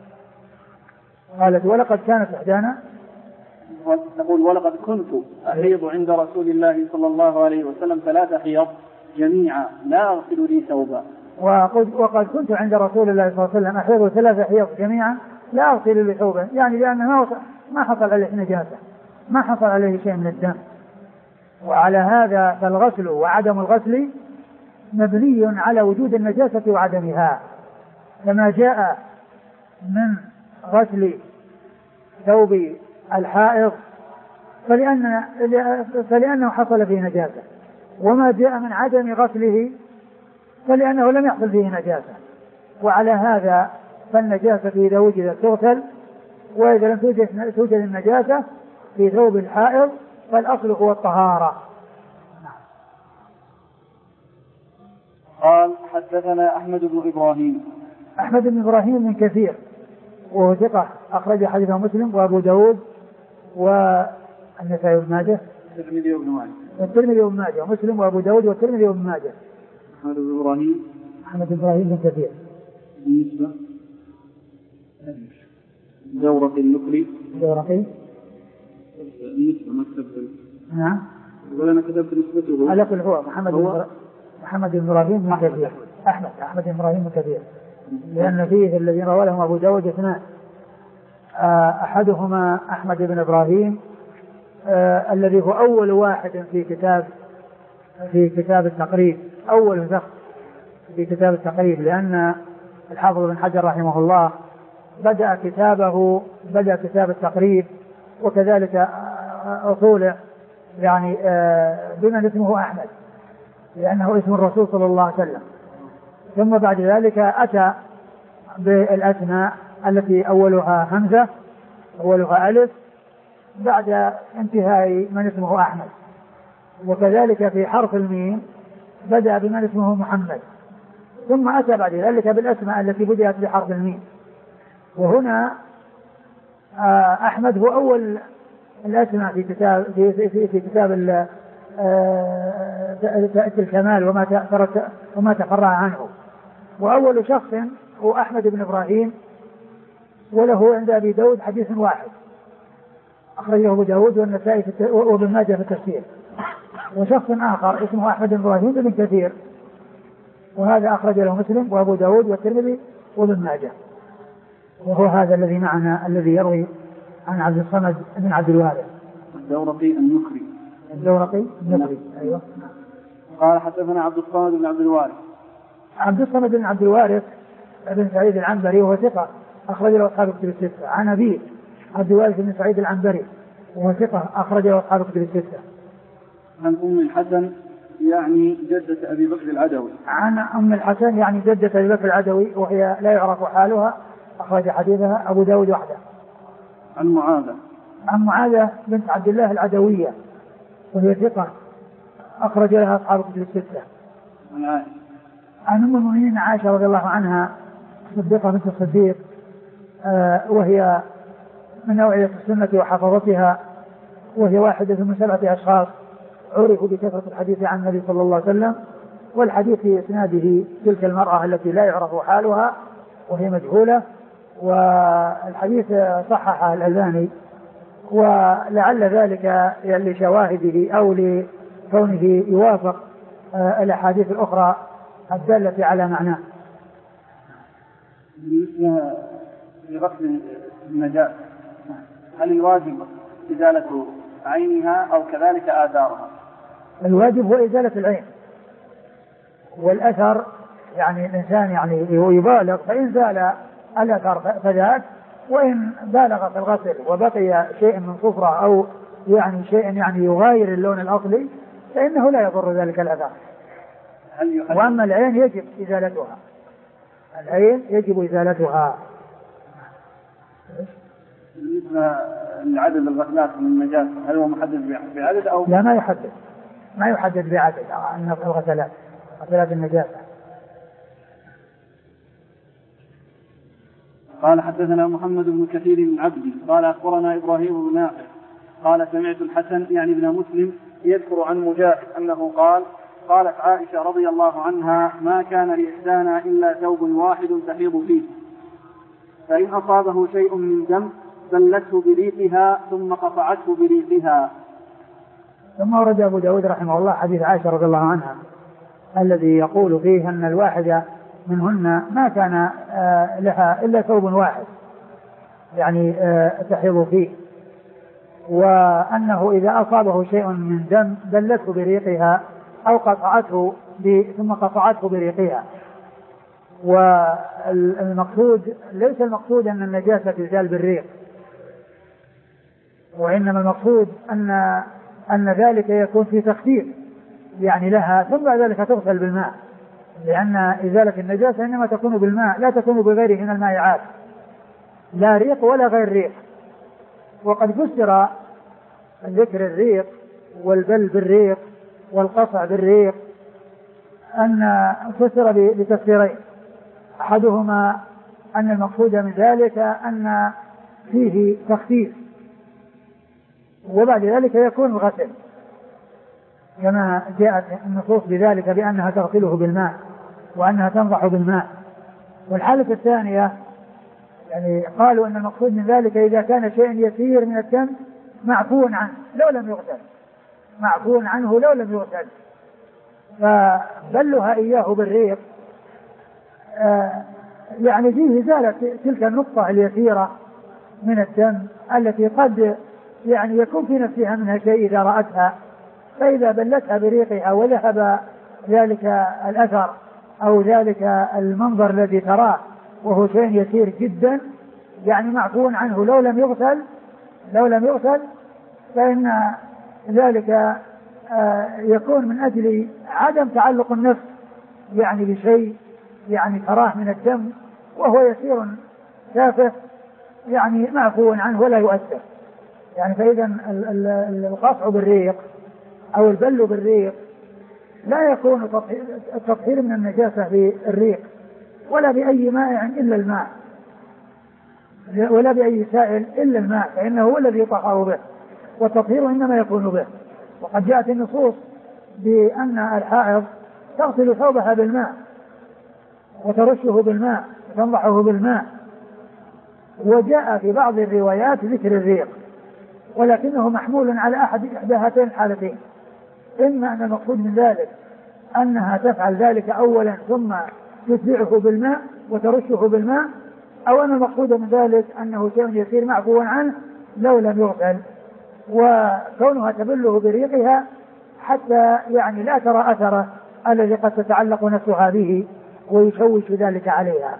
قالت ولقد كانت إحدانا تقول ولقد كنت أحيض عند رسول الله صلى الله عليه وسلم ثلاث حيض جميعا لا أغسل لي ثوبا. وقد كنت عند رسول الله صلى الله عليه وسلم أحيض ثلاث حيض جميعا لا أغسل لي ثوبا، يعني لأنه ما حصل عليه نجاسة ما حصل عليه شيء من الدم. وعلى هذا فالغسل وعدم الغسل مبني على وجود النجاسة وعدمها، كما جاء من غسل ثوب الحائض فلأن فلأنه حصل فيه نجاسة، وما جاء من عدم غسله فلأنه لم يحصل فيه نجاسة. وعلى هذا فالنجاسة إذا وجدت تغسل، وإذا لم توجد, توجد النجاسة في ثوب الحائض فالأصل هو الطهارة. قال حدثنا أحمد بن إبراهيم. أحمد بن إبراهيم من كثير وهو ثقة أخرج حديثه مسلم وأبو داود والنسائي وابن ماجه والترمذي وابن ماجه والترمذي وابن ماجه ومسلم وأبو داود والترمذي وابن ماجه. أحمد بن إبراهيم أحمد بن إبراهيم من كثير بالنسبة دورقي النقلي دورقي النسبة ما كتبت نعم ولا أنا كتبت نسبته على كل هو محمد هو محمد بن إبراهيم من كثير أحمد أحمد بن إبراهيم من كثير، لأن فيه الذين روى لهم أبو داود اثنان، أحدهما أحمد بن إبراهيم آه الذي هو أول واحد في كتاب في كتاب التقريب، أول شخص في كتاب التقريب، لأن الحافظ بن حجر رحمه الله بدأ كتابه بدأ كتاب التقريب وكذلك أصوله يعني آه بمن اسمه أحمد لأنه اسم الرسول صلى الله عليه وسلم، ثم بعد ذلك أتى بالأسماء التي أولها همزة أولها ألف بعد انتهاء من اسمه أحمد، وكذلك في حرف الميم بدأ بمن اسمه محمد، ثم أتى بعد ذلك بالأسماء التي بدأت بحرف الميم. وهنا أحمد هو أول الأسماء في كتاب في, في, في كتاب الكمال وما وما تفرع عنه. وأول شخص هو أحمد بن إبراهيم، وله عند أبي داود حديث واحد أخرجه أبو داود والنسائي وابن ماجه في التفسير. وشخص آخر اسمه أحمد بن إبراهيم بن كثير، وهذا أخرج له مسلم وأبو داود والترمذي وابن ماجه. وهو هذا الذي معنا الذي يروي عن عبد الصمد بن عبد الوارث الدورقي النخري. الدورقي النخري أيوه. قال حدثنا عبد الصمد بن عبد الوارث. عبد الصمد بن عبد الوارث بن سعيد العنبري وهو ثقة أخرج له أصحاب الكتب الستة. عن أبيه عبد الوارث بن سعيد العنبري وهو ثقة أخرج له أصحاب الكتب الستة. عن أم الحسن يعني جدة أبي بكر العدوي. عن أم الحسن يعني جدة أبي بكر العدوي وهي لا يعرف حالها، أخرج حديثها أبو داود وحده. عن معاذة عن معاذة بنت عبد الله العدوية وهي ثقة أخرج لها أصحاب الكتب الستة. عن عائشة عن أم المؤمنين عائشة رضي الله عنها صديقة بنت الصديق، آه وهي من أوعية السنة وحفظتها، وهي واحدة من سبعة أشخاص عرفوا بكثرة الحديث عن النبي صلى الله عليه وسلم. والحديث في إسناده تلك المرأة التي لا يعرف حالها وهي مجهولة، والحديث صححه الألباني، ولعل ذلك لشواهده أو لكونه يوافق الأحاديث الأخرى الدالة على معناه. بالنسبة لغسل النجاسة هل الواجب إزالة عينها أو كذلك آثارها؟ الواجب هو إزالة العين، والأثر يعني الإنسان يعني يبالغ فإن زال الأثر فذاك، وإن بالغ في الغسل وبقي شيء من صفرة أو يعني شيء يعني يغاير اللون الأصلي فإنه لا يضر ذلك الأثر. وأما العين يجب إزالتها، العين يجب إزالتها. بالنسبة لعدد الغسلات من النجاسة هل هو محدد بعدد أو لا؟ ما يحدد ما يحدد بعدد الغسلات غسلات النجاسة. قال حدثنا محمد بن كثير بن عبدي قال أخبرنا إبراهيم بن نافع قال سمعت الحسن يعني ابن مسلم يذكر عن مجاهد أنه قال قالت عائشة رضي الله عنها ما كان لإحدانا إلا ثوب واحد تحيض فيه، فإن أصابه شيء من دم بلته بريقها ثم قطعته بريقها. ثم ورد أبو داود رحمه الله حديث عائشة رضي الله عنها الذي يقول فيه أن الواحدة منهن ما كان لها إلا ثوب واحد يعني تحيض فيه، وأنه إذا أصابه شيء من دم بلته بريقها أو قطعته ثم قطعته بريقها. والمقصود ليس المقصود أن النجاسة تزال بالريق، وإنما المقصود أن أن ذلك يكون في تخفيف يعني لها، ثم بعد ذلك تغسل بالماء، لأن إزالة النجاسة إنما تكون بالماء لا تكون بغيره من المائعات، لا ريق ولا غير ريق. وقد فسر ذكر الريق والبل بالريق والقصع بالريق أن فسر بتفسيرين، أحدهما أن المقصود من ذلك أن فيه تخفيف، وبعد ذلك يكون الغسل كما جاءت النصوص بذلك بأنها تغسله بالماء وأنها تنضح بالماء. والحالة الثانية يعني قالوا أن المقصود من ذلك إذا كان شيء يسير من الدم معفو عنه لو لم يغسل، معفو عنه لو لم يغسل، فبلها إياه بالريق آه يعني فيه إزالة تلك النقطة اليسيرة من الدم التي قد يعني يكون في نفسها منها شيء إذا رأتها، فإذا بلتها بريقها وذهب ذلك الأثر أو ذلك المنظر الذي تراه وهو شيء يسير جدا يعني معفو عنه لو لم يغسل لو لم يغسل فإن ذلك يكون من أجل عدم تعلق النفس يعني بشيء يعني تراه من الدم وهو يسير تافه يعني معفو عنه ولا يؤثر. يعني فإذا القطع بالريق أو البل بالريق لا يكون التطهير من النجاسة بالريق ولا بأي مائع إلا الماء ولا بأي سائل إلا الماء، فإنه هو الذي يطهر به، والتطهير إنما يكون به. وقد جاءت النصوص بأن الحائض تغسل ثوبها بالماء وترشه بالماء وتنضحه بالماء، وجاء في بعض الروايات ذكر الريق، ولكنه محمول على أحد إحدى هاتين الحالتين، إما أن المقصود من ذلك أنها تفعل ذلك أولا ثم تتبعه بالماء وترشه بالماء، أو أن المقصود من ذلك أنه شيء يسير معفو عنه لو لم يغسل، وكونها تبله بريقها حتى يعني لا ترى أثره الذي قد تتعلق نفسها به ويشوش ذلك عليها.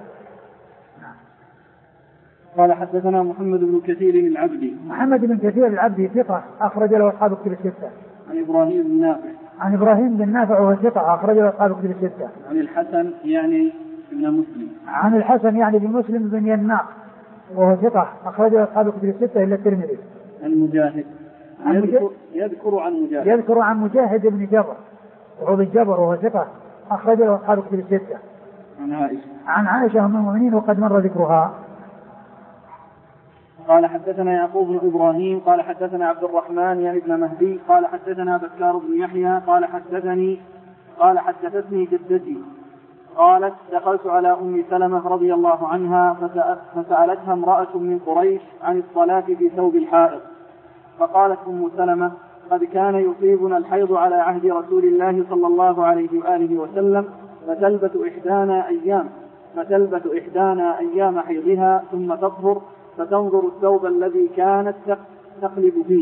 قال حدثنا محمد بن كثير العبدي. محمد بن كثير العبدي ثقة أخرج له أصحاب كتب الستة. عن إبراهيم بن نافع. عن إبراهيم بن نافع وهو ثقة أخرج له أصحاب كتب الستة. عن الحسن يعني ابن مسلم. عن الحسن يعني بن مسلم بن يناق وهو ثقة أخرج له أصحاب كتب الستة إلا الترمذي. عن مجاهد. يذكر, يذكر عن مجاهد. يذكر عن مجاهد بن جبر وهو بن جبر وهو ثقة أخرج له أصحاب كتب الستة. عن عائشة. عن عائشة أم المؤمنين وقد مر ذكرها. قال حدثنا يعقوب بن إبراهيم قال حدثنا عبد الرحمن يعني ابن مهدي قال حدثنا بكار بن يحيى قال حدثني قال حدثتني جدتي قالت دخلت على أم سلمة رضي الله عنها فسألتها امرأة من قريش عن الصلاة في ثوب الحائض، فقالت أم سلمة قد كان يصيبنا الحيض على عهد رسول الله صلى الله عليه وآله وسلم فتلبث إحدانا أيام فتلبث إحدانا أيام حيضها ثم تطهر فتنظر الثوب الذي كانت تقلب فيه،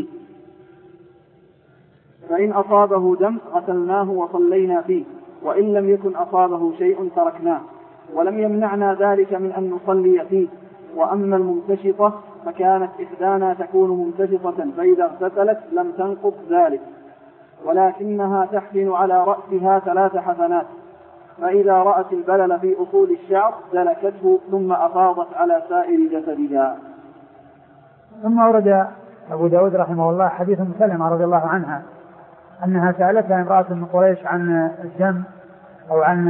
فإن أصابه دم غسلناه وصلينا فيه، وإن لم يكن أصابه شيء تركناه، ولم يمنعنا ذلك من أن نصلي فيه. وأما الممتشطة فكانت إحدانا تكون ممتشطة فإذا اغتسلت لم تنقض ذلك، ولكنها تحفن على رأسها ثلاث حفنات، فإذا رأت البلل في أصول الشعر دلكته ثم أفاضت على سائر جسدها. ثم أورد أبو داود رحمه الله حديث أم سلمة رضي الله عنها أنها سألتها امرأة من قريش عن الدم أو عن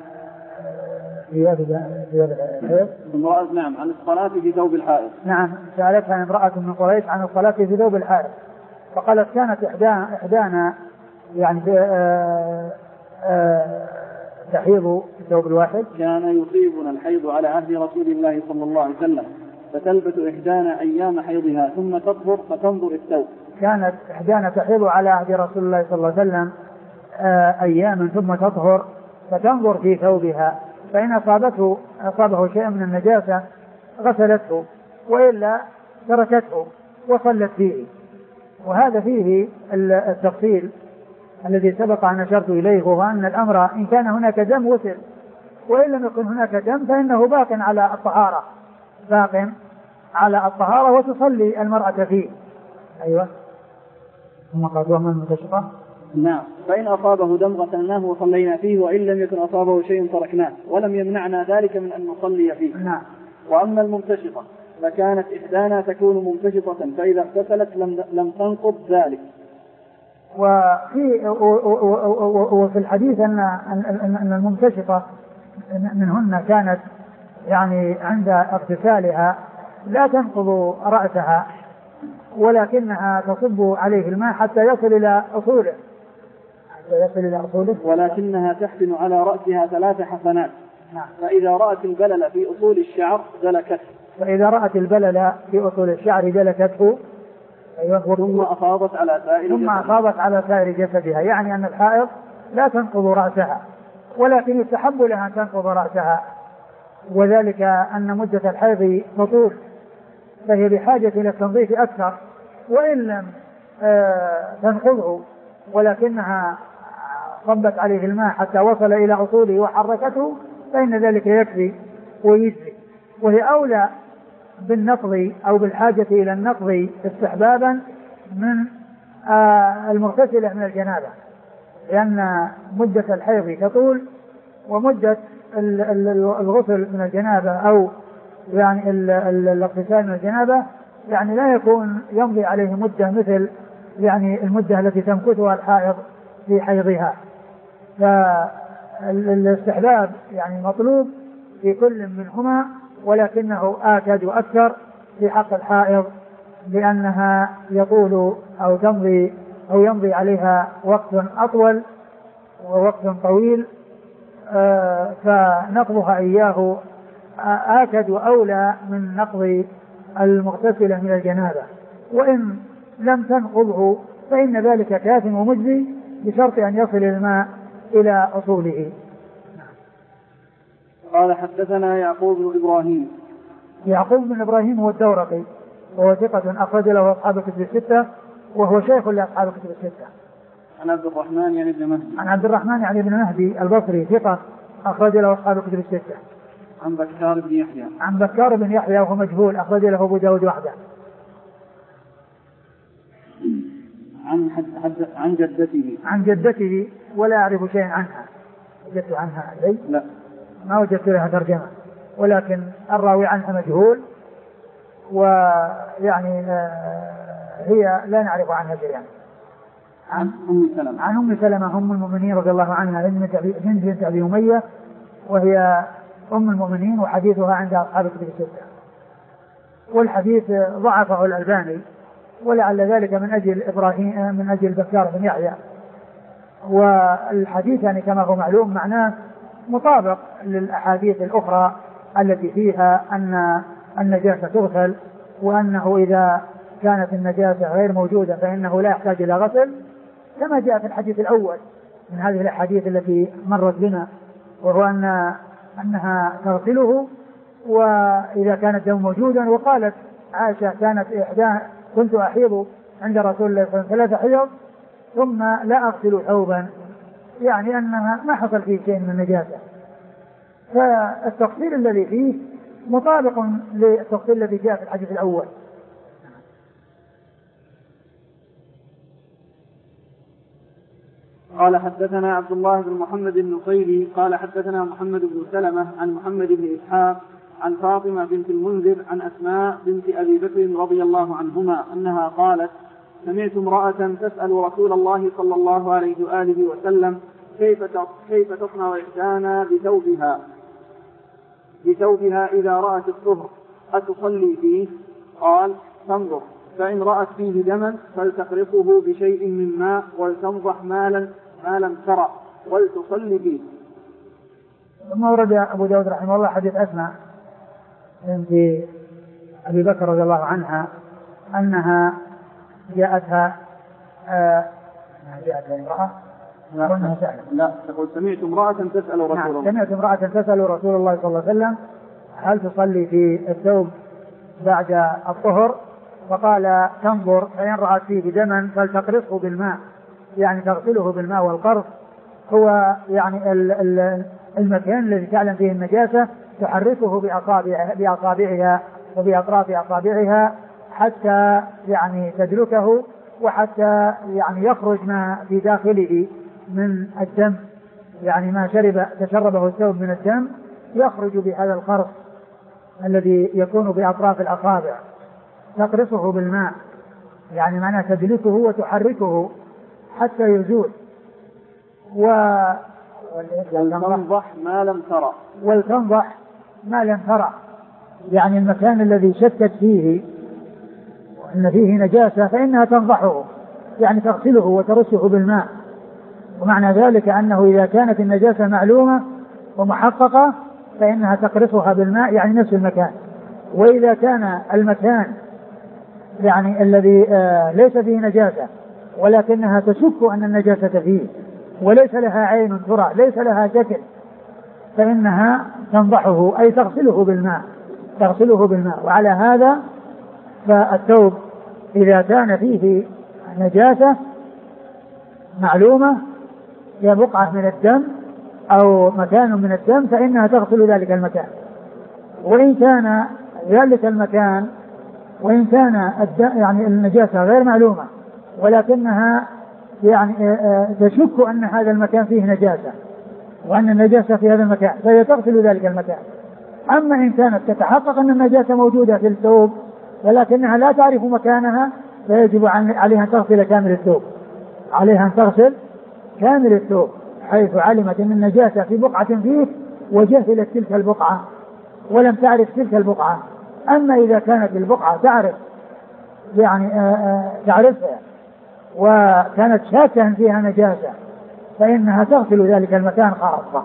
امرأة نعم عن الصلاة في ثوب الحائض. نعم سألتها امرأة من قريش عن الصلاة في ثوب الحائض، فقالت كانت إحدانا, إحدانا يعني آآ آآ تحيض في ثوب الواحد. كان يصيبنا الحيض على عهد رسول الله صلى الله عليه وسلم فتلبث إحدانا أيام حيضها ثم تطهر فتنظر الثوب. كانت إحدانا تحيض على عهد رسول الله صلى الله عليه وسلم أيام ثم تطهر فتنظر في ثوبها، فإن أصابته أصابه شيء من النجاسة غسلته وإلا تركته وصلت فيه. وهذا فيه التفصيل الذي سبق أن أشرت إليه، وهو أن الأمر إن كان هناك دم غسل، وإن لم يكن هناك دم فإنه باق على الطهارة باق على الطهارة وتصلي المرأة فيه. أيوة. ثم قال ومن المتشقى نعم فإن أصابه دم غسلناه وصلينا فيه، وإن لم يكن أصابه شيء تركناه، ولم يمنعنا ذلك من أن نصلي فيه. نعم. وأما الممتشطة فكانت إحدانا تكون ممتشطة فإذا اغتسلت لم, لم تنقض ذلك. وفي وفي الحديث أن أن الممتشطة منهن كانت يعني عند اغتسالها لا تنقض رأسها، ولكنها تصب عليه الماء حتى يصل إلى أصوله حتى يصل إلى أصوله ولكنها تحفن على رأسها ثلاث حفنات. نعم. فإذا رأت البلل في أصول الشعر دلكته فإذا رأت البلل في أصول الشعر دلكته. أيوة. ثم أفاضت على سائر ثم أفاضت على سائر جسدها، يعني أن الحائض لا تنقض رأسها، ولكن يستحب لها أن تنقض رأسها، وذلك أن مدة الحيض تطول، فهي بحاجة إلى التنظيف أكثر، وإن لم تنقضه ولكنها صبت عليه الماء حتى وصل إلى أصوله وحركته فإن ذلك يكفي ويجزي، وهي أولى بالنقض أو بالحاجة إلى النقض استحبابا من المغتسلة من الجنابة، لأن مدة الحيض تطول، ومدة الغسل من الجنابة أو يعني الاغتسال من الجنابة يعني لا يكون يمضي عليه مدة مثل يعني المدة التي تمكثها الحائض في حيضها. فالاستحباب يعني مطلوب في كل منهما، ولكنه آكد وأكثر في حق الحائض لأنها يطول أو تمضي أو يمضي عليها وقت أطول ووقت طويل، آه فنقضها إياه آكد وأولى من نقض المغتسلة من الجنابة. وإن لم تنقضه فإن ذلك كاف ومجزي بشرط أن يصل الماء إلى أصوله. قال حدثنا يعقوب بن إبراهيم. يعقوب بن إبراهيم هو الدورقي وهو ثقة أخرج له أصحاب الكتب الستة وهو شيخ لأصحاب الكتب الستة. عن عبد الرحمن يعني بن مهدي. عن عبد الرحمن يعني بن مهدي البصري ثقة أخرج له أصحاب الكتب الستة. عن بكار بن يحيى. عن بكار بن يحيى وهو مجهول أخرج له أبو داود وحده. عن حد حد عن جدته. عن جدته ولا أعرف شيئا عنها. وجدت عنها شيء؟ لا ما وجدت لها ترجمة، ولكن الراوي عنها مجهول، ويعني هي لا نعرف عنها شيئا. عن أم سلمة. عن أم سلمة أم المؤمنين رضي الله عنها بنت أبي أمية، وهي أم المؤمنين وحديثها عند أصحاب الكتب الستة. والحديث ضعفه الألباني ولعل ذلك من أجل إبراهيم من أجل بكار بن يحيى. والحديث يعني كما هو معلوم معناه مطابق للأحاديث الأخرى التي فيها أن النجاسة تغسل، وأنه إذا كانت النجاسة غير موجودة فإنه لا يحتاج إلى غسل، كما جاء في الحديث الأول من هذه الأحاديث التي مرت بنا، وهو أن أنها تغسله وإذا كان الدم موجودا. وقالت عائشة كانت إحدى كنت أحيض عند رسول الله صلى الله عليه وسلم ثلاث حيض ثم لا أغسل ثوبا، يعني أنها ما حصل فيه شيء من النجاسة. فالتفصيل الذي فيه مطابق للتفصيل الذي جاء في الحديث الأول. قال حدثنا عبد الله بن محمد النصيري قال حدثنا محمد بن سلمة عن محمد بن إسحاق عن فاطمة بنت المنذر عن أسماء بنت أبي بكر رضي الله عنهما أنها قالت سمعت امرأة تسأل رسول الله صلى الله عليه وآله وسلم كيف كيف تصنع إحدانا بثوبها بثوبها إذا رأت الطهر أتصلي فيه؟ قال تنظر، فإن رأت فيه دما فلتقرصه بشيء من ماء ولتنضح ما لم ترى ولتصلي فيه. ثم ورد أبو داود رحمه الله حديث أسماء بنت أبي بكر رضي الله عنها أنها جاءتها آه جاءتها امرأة لا, لا تقول سمعت امرأة تسأل رسول نعم الله سمعت امرأة تسأل رسول الله صلى الله عليه وسلم هل تصلي في الثوب بعد الطهر؟ فقال تنظر، فإن رأت فيه دما فلتقرصه بالماء، يعني تغسله بالماء. والقرص هو يعني المكان الذي تعلم فيه النجاسة تحركه بأصابعها, بأصابعها وبأطراف أصابعها حتى يعني تدركه، وحتى يعني يخرج ما في داخله من الدم، يعني ما شرب تشربه الثوب من الدم يخرج بهذا القرص الذي يكون بأطراف الأصابع. تقرصه بالماء يعني معناه تدلكه وتحركه حتى يزول. و ولتنضح ما لم ترى ولتنضح ما لم ترى يعني المكان الذي شكت فيه أن فيه نجاسة فإنها تنضحه، يعني تغسله وترشه بالماء. ومعنى ذلك أنه إذا كانت النجاسة معلومة ومحققة فإنها تقرصها بالماء، يعني نفس المكان. وإذا كان المكان يعني الذي آه ليس فيه نجاسة ولكنها تشك أن النجاسة فيه وليس لها عين ترى ليس لها شكل فإنها تنضحه أي تغسله بالماء تغسله بالماء. وعلى هذا فالثوب إذا كان فيه نجاسة معلومة هي بقعة من الدم أو مكان من الدم فإنها تغسل ذلك المكان. وإن كان ذلك المكان وإن كان يعني النجاسة غير معلومة ولكنها يعني تشك أن هذا المكان فيه نجاسة وأن النجاسة في هذا المكان فهي تغسل ذلك المكان. أما إن كانت تتحقق أن النجاسة موجودة في الثوب ولكنها لا تعرف مكانها فيجب عليها أن تغسل كامل الثوب عليها أن تغسل كامل الثوب بحيث علمت أن النجاسة في بقعة فيه وجهلت تلك البقعة ولم تعرف تلك البقعة. أما إذا كانت البقعة تعرف يعني آآ آآ تعرفها وكانت شاكا فيها نجاسة فإنها تغسل ذلك المكان خاصة.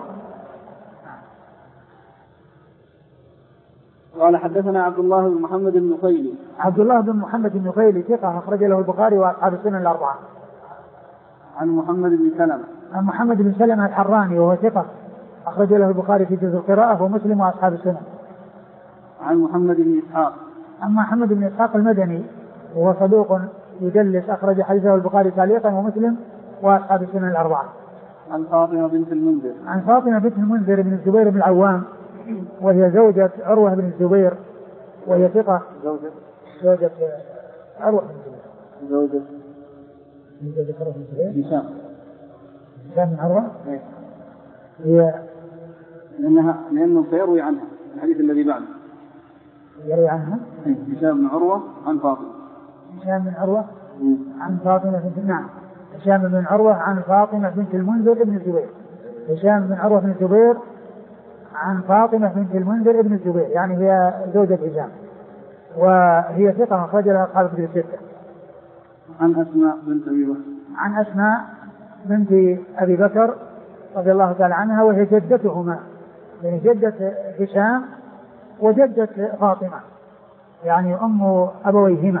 قال حدثنا عبد الله بن محمد بن نفيل. عبد الله بن محمد بن نفيل ثقة أخرج له البخاري وأصحاب السنن الأربعة. عن محمد بن سلمة. عن محمد بن سلمة الحراني وهو ثقة أخرج له البخاري في جزء القراءة ومسلم وأصحاب السنن. عن محمد بن إسحاق. عن محمد بن إسحاق المدني وهو صدوق يدلس أخرج حديثه البخاري تعليقا ومسلم وأصحاب السنن الأربعة. عن فاطمة بنت المنذر. عن فاطمة بنت المنذر بن الزبير بن العوام وهي زوجة عروة بن الزبير وهي ثقة. زوجة زوجة عروة بن الزبير. زوجة زوجة عروة بن الزبير. هشام. هشام بن عروة. إيه. هي لأنها لأنه سيروي عنها الحديث الذي بعده. يروي عنها. هشام بن عروة عن فاطمة. هشام بن عروة عن فاطمة بنت نعم. هشام بن عروة عن فاطمة بنت المنذر بن الزبير. هشام بن عروة بن الزبير عن فاطمة بنت المنذر بن الزبير يعني هي زوجة هشام وهي ثقة أخرج لها أصحاب الكتب الستة. عن أسماء بنت أبي بكر. عن أسماء بنت أبي بكر رضي الله تعالى عنها وهي جدتهما يعني جدة هشام وجدة فاطمة يعني أم أبويهما.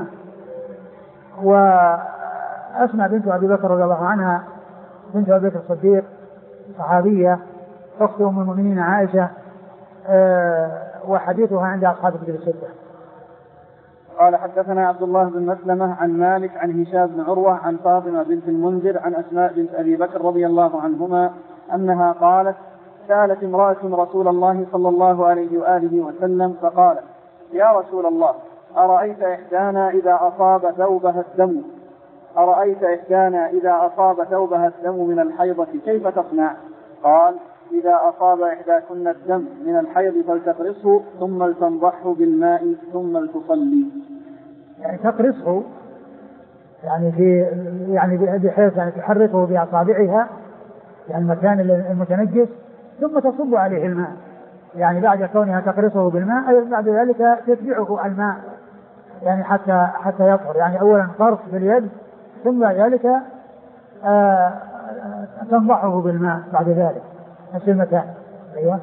وأسماء بنت أبي بكر رضي الله عنها بنت أبي بكر الصديق صحابية أخت أم المؤمنين عائشة أه وحديثها عند أصحاب الكتب الستة. قال حدثنا عبد الله بن مسلمة عن مالك عن هشام بن عروة عن فاطمة بنت المنذر عن أسماء بنت أبي بكر رضي الله عنهما أنها قالت سألت امرأة رسول الله صلى الله عليه وآله وسلم فقالت يا رسول الله أرأيت إحدانا إذا أصاب ثوبها الدم أرأيت إحدانا إذا أصاب ثوبها الدم من الحيضة كيف تصنع؟ قال إذا أصاب إحداكن الدم من الحيض فلتقرصه ثم لتنضحه بالماء ثم لتصلي. يعني تقرصه يعني في يعني بحيث يعني تحركه بأصابعها يعني المكان المتنجس ثم تصب عليه الماء يعني بعد كونها تقرصه بالماء بعد ذلك تتبعه الماء يعني حتى حتى يطهر يعني أولا قرص في اليد ثم بعد ذلك آه تنضحه بالماء بعد ذلك نفس المكان. أيوة.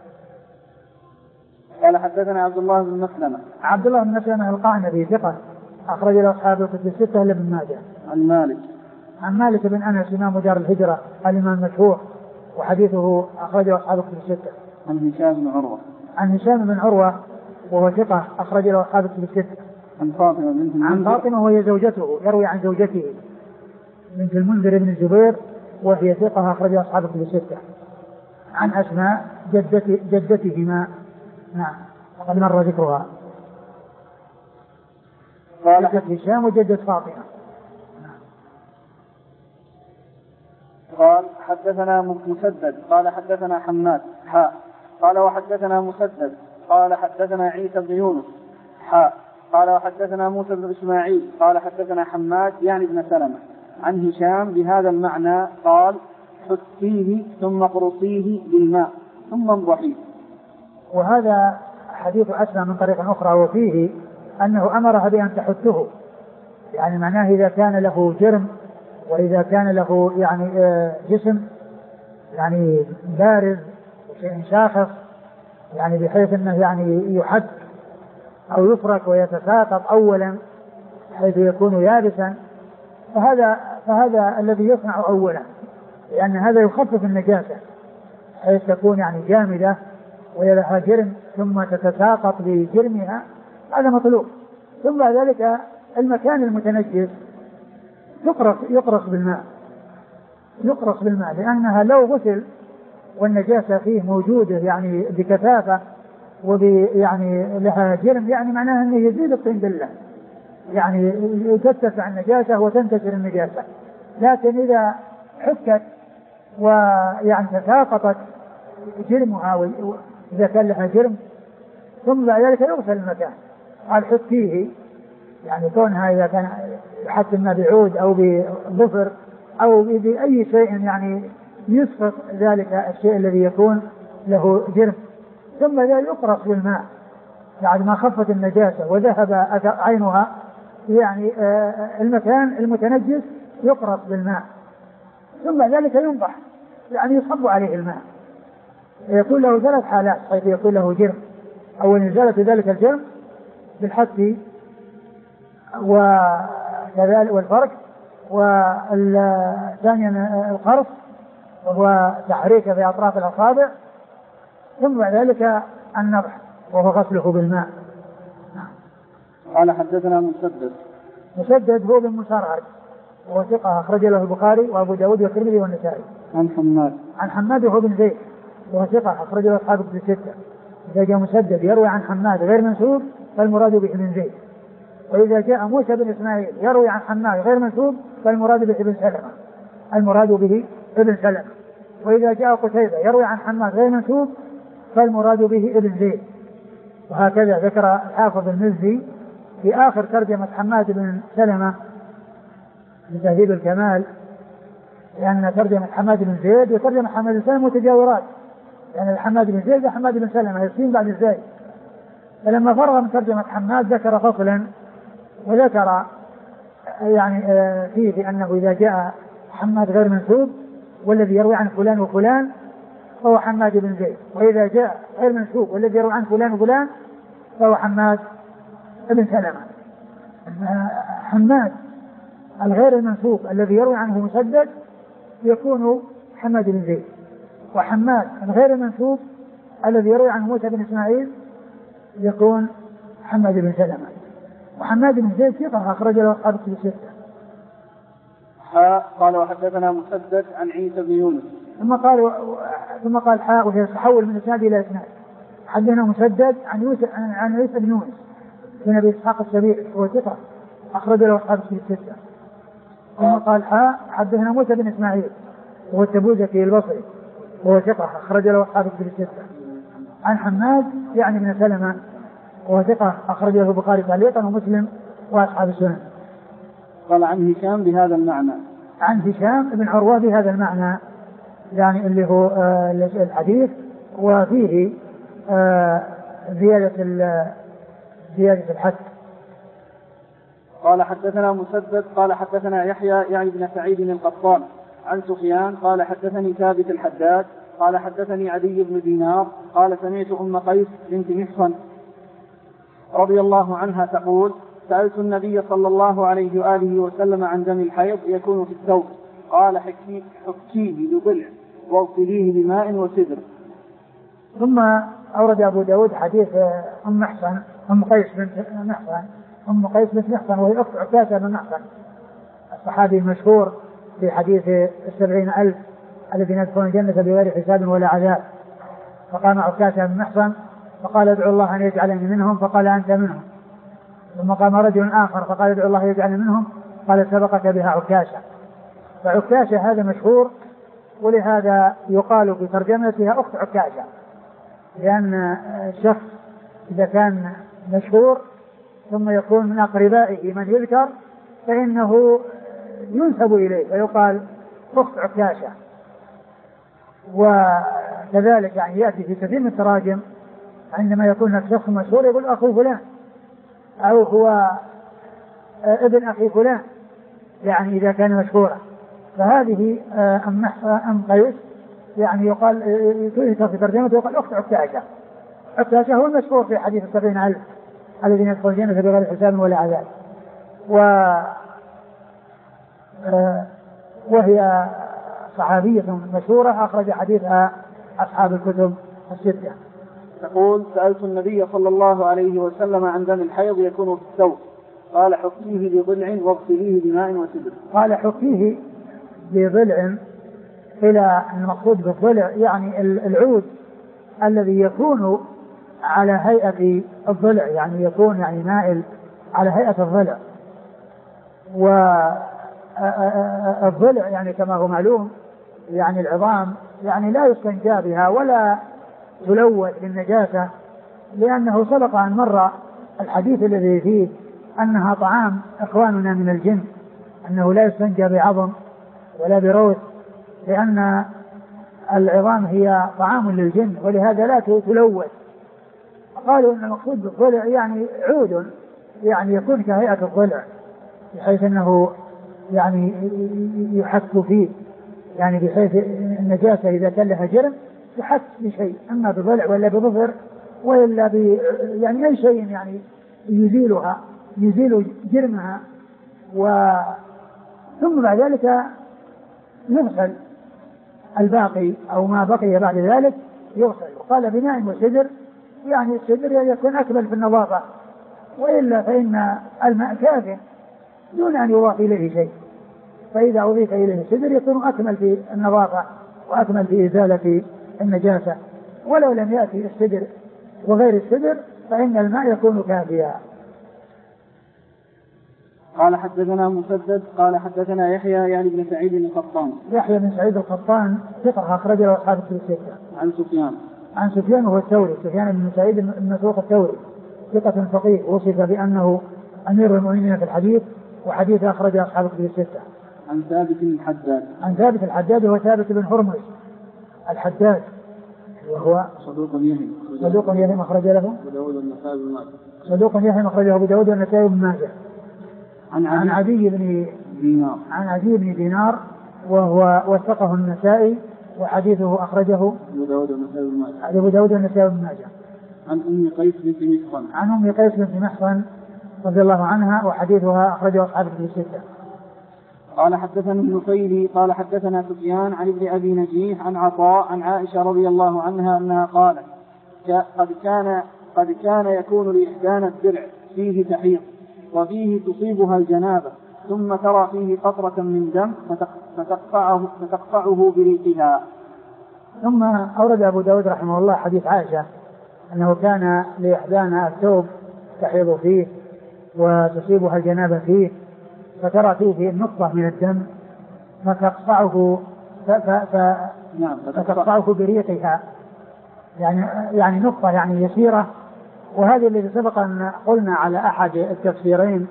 قال حدثنا عبد الله بن مسلمة. عبد الله بن مسلمة القعنبي ثقة أخرج له أصحاب الكتب الستة إلا ابن ماجه. عن مالك. عن مالك بن أنس إمام دار الهجرة الإمام المشهور وحديثه أخرجه أصحاب الكتب الستة. عن هشام بن عروة. عن هشام بن عروة وهو ثقة أخرج له أصحاب الكتب الستة. عن فاطمة بنت المنذر. عن فاطمة وهي زوجته يروي عن زوجته بنت المنذر بن الزبير وهي ثقة أخرج أصحاب الكتب الستة. عن أسماء جدته جدتهما نعم وقد مر ذكرها. قال جدة هشام وجدة فاطمة. قال حدثنا مسدد قال حدثنا حماد حاء قال وحدثنا مسدد قال حدثنا عيسى بن يونس حاء قال وحدثنا موسى بن إسماعيل قال حدثنا حماد يعني ابن سلمة عن هشام بهذا المعنى قال حثيه ثم قرصيه بالماء ثم انضحيه. وهذا حديث أسمى من طريق أخرى وفيه أنه أمرها بأن تحثه يعني معناه إذا كان له جرم وإذا كان له يعني جسم يعني بارز وشيء شاخص يعني بحيث أنه يعني يحك أو يفرك ويتساقط أولا حيث يكون يابسا فهذا فهذا الذي يصنع أولا لأن هذا يخفف النجاسة حيث تكون يعني جامدة ولها جرم ثم تتساقط بجرمها هذا مطلوب. ثم بعد ذلك المكان المتنجس يقرص يقرص بالماء يقرص بالماء لأنها لو غسل والنجاسة فيه موجودة يعني بكثافة وب يعني لها جرم يعني معناها أنه يزيد الطين بالله يعني تتسع النجاسة وتنتشر النجاسة. لكن إذا حكت ويعني تساقطت جرمها وإذا كان لها جرم ثم بعد ذلك يغسل المكان. قال حكيه يعني كونها إذا كان يحك ما بعود أو بظفر أو بأي شيء يعني يسقط ذلك الشيء الذي يكون له جرم، ثم لا يقرص بالماء بعد ما خفت النجاسة وذهب عينها، يعني المكان المتنجس يقرص بالماء، ثم ذلك ينضح يعني يصب عليه الماء. يكون له ثلاث حالات حيث يكون له جرم: أول إزالة ذلك الجرم بالحك وكذلك والفرك، وثانيا القرص وهو تحريك في أطراف الأصابع، ثم بعد ذلك النضح وهو غسله بالماء. قال حدثنا مسدد. مسدد هو بن مسرهد وهو ثقة أخرج له البخاري وأبو داود والترمذي والنسائي. عن حماد. عن حماد وهو بن زيد وهو ثقة أخرج له أصحاب الكتب الستة. إذا جاء مسدد يروي عن حماد غير منسوب فالمراد به ابن زيد، وإذا جاء موسى بن إسماعيل يروي عن حماد غير منسوب فالمراد به ابن سلمة المراد به ابن سلمة، وإذا جاء قتيبة يروي عن حماد غير منسوب فالمراد به ابن زيد. وهكذا ذكر الحافظ المزي في آخر ترجمة حماد بن سلمة من تهذيب الكمال، لأن ترجمة حماد بن زيد وترجمة حماد بن سلمة متجاورات، يعني حماد بن زيد وحماد بن سلمة يسين بعد الزايد. فلما فرغ من ترجمة حماد ذكر فصلا وذكر يعني فيه بأنه إذا جاء حماد غير منسوب والذي يروي عن فلان وفلان فهو حماد بن زيد، وإذا جاء غير منسوب والذي يروي عن فلان وفلان فهو حماد بن سلمة. حماد الغير المنسوب الذي يروي عنه مسدد يكون حماد بن زيد، وحماد الغير المنسوب الذي يروي عنه موسى بن إسماعيل يكون حماد بن سلمة. وحماد بن زيد ثقة أخرج له أصحاب الكتب الستة. قال وحدثنا مسدد عن عيسى بن يونس. ثم قال ثم قال حاء وهي تحول من إسناد إلى إسناد. حدثنا مسدد عن يوسف عن عيسى بن يونس بن أبي إسحاق السبيعي وهو ثقة أخرج له أصحاب الكتب الستة. ثم قال حاء حدثنا موسى بن إسماعيل وهو التبوذكي البصري وهو ثقة أخرج له أصحاب الكتب الستة. عن حماد يعني بن سلمة وهو ثقة أخرج له البخاري تعليقا ومسلم وأصحاب السنن. قال عن هشام بهذا المعنى. عن هشام بن عروة بهذا المعنى، يعني اللي هو آه الحديث وفيه آه زيادة زيادة الحد. قال حدثنا مسدد قال حدثنا يحيى يعني بن سعيد القطان عن سفيان قال حدثني ثابت الحداد قال حدثني عدي بن دينار قال سمعت أم قيس بنت محصن رضي الله عنها تقول سألت النبي صلى الله عليه وآله وسلم عن دم الحيض يكون في الثوب قال حكيه بضلع واغسليه بماء وسدر. ثم أورد أبو داود حديث أم محصن أم قيس بنت محصن أم قيس بنت محصن وهي أخت عكاشة بن محصن الصحابي المشهور في حديث السبعين ألف الذين يدخلون الجنة بغير حساب ولا عذاب. فقام عكاشة بن محصن فقال ادعو الله أن يجعلني منهم فقال أنت منهم. ثم قام رجل آخر فقال ادعو الله يجعلني منهم قال سبقك بها عكاشة. فعكاشة هذا مشهور ولهذا يقال في ترجمتها أخت عكاشة، لأن الشخص إذا كان مشهور ثم يكون من أقربائه من يذكر فإنه ينسب إليه فيقال أخت عكاشة. وكذلك يعني يأتي في كثير من التراجم عندما يكون الشخص مشهور يقول أخو فلان أو هو ابن أخي فلان، يعني إذا كان مشهورا. فهذه أم أم قيس يعني يقال في ترجمته يقال أخت عكاشة. عكاشة هو المشهور في حديث السبعين ألف الذين يدخلون الجنة بغير حساب ولا عذاب. و وهي صحابية مشهورة أخرج حديثها أصحاب الكتب الستة. تقول سألت النبي صلى الله عليه وسلم عن دم الحيض يكون في الثوب قال حكيه بضلع واغسليه بماء وسدر. قال حكيه بضلع إلى المقصود بالضلع يعني العود الذي يكون على هيئة الضلع، يعني يكون يعني مائل على هيئة الضلع. والضلع يعني كما هو معلوم يعني العظام يعني لا يستنجى بها ولا تلوث بالنجاسة، لأنه سبق أن مر الحديث الذي فيه أنها طعام إخواننا من الجن، أنه لا يستنجى بعظم ولا بروث، لأن العظام هي طعام للجن ولهذا لا تلوث. قالوا أن المقصود بالضلع يعني عود يعني يكون كهيئة الضلع بحيث أنه يعني يحك فيه يعني بحيث النجاسة إذا كان لها جرم يحك بشيء أما بضلع ولا بظفر وإلا ب يعني أي شيء يعني يزيلها يزيل جرمها و ثم بعد ذلك يغسل الباقي أو ما بقي بعد ذلك يغسل. وقال بناء وسدر يعني السدر يكون أكمل في النظافة وإلا فإن الماء كاف دون أن يضاف إليه شيء فإذا أضيف إليه السدر يكون أكمل في النظافة وأكمل في إزالة النجاسة ولو لم يأتي السدر وغير السدر فإن الماء يكون كافيا. قال حدثنا مسدد قال حدثنا يحيى يعني بن سعيد القطان. يحيى بن سعيد القطان ثقة أخرج له أصحاب الكتب الستة. عن سفيان عن سفيان وهو الثوري سفيان بن سعيد بن مسروق الثوري ثقة فقيه وصف بأنه أمير المؤمنين في الحديث وحديث أخرج أصحاب الكتب الستة. عن ثابت الحداد. عن ثابت الحداد وهو ثابت بن هرمز الحداد وهو صدوق يهم صدوق يهم أخرج له أبو داود والنسائي بن ماجه. صدوق يهم أخرجه أبو داود والنسائي بن ماجه. عن عن عدي بن دينار عن عدي بن دينار وهو وثقه النسائي وحديثه أخرجه أبو داود والنسائي بن ماجه. أبو داود والنسائي بن ماجه. عن أم قيس بنت محصن. عن أم قيس بنت محصن رضي الله عنها وحديثها أخرجه أصحاب الكتب الستة. قال حدثنا النفيلي قال حدثنا سفيان عن ابن أبي نجيح عن عطاء عن عائشة رضي الله عنها أنها قالت قد كان قد كان يكون لإحدانا الدرع فيه تحيض وفيه تصيبها الجنابة ثم ترى فيه قطرة من دم فتقطعه, فتقطعه بريقها. ثم أورد أبو داود رحمه الله حديث عائشة أنه كان لإحدانا الثوب تحيض فيه وتصيبها الجنابة فيه فترى فيه النقطة من الدم فتقطعه فتقطعه بريقها يعني يعني نقطة يعني يسيرة. وهذه الذي سبق أن قلنا على أحد التفسيرين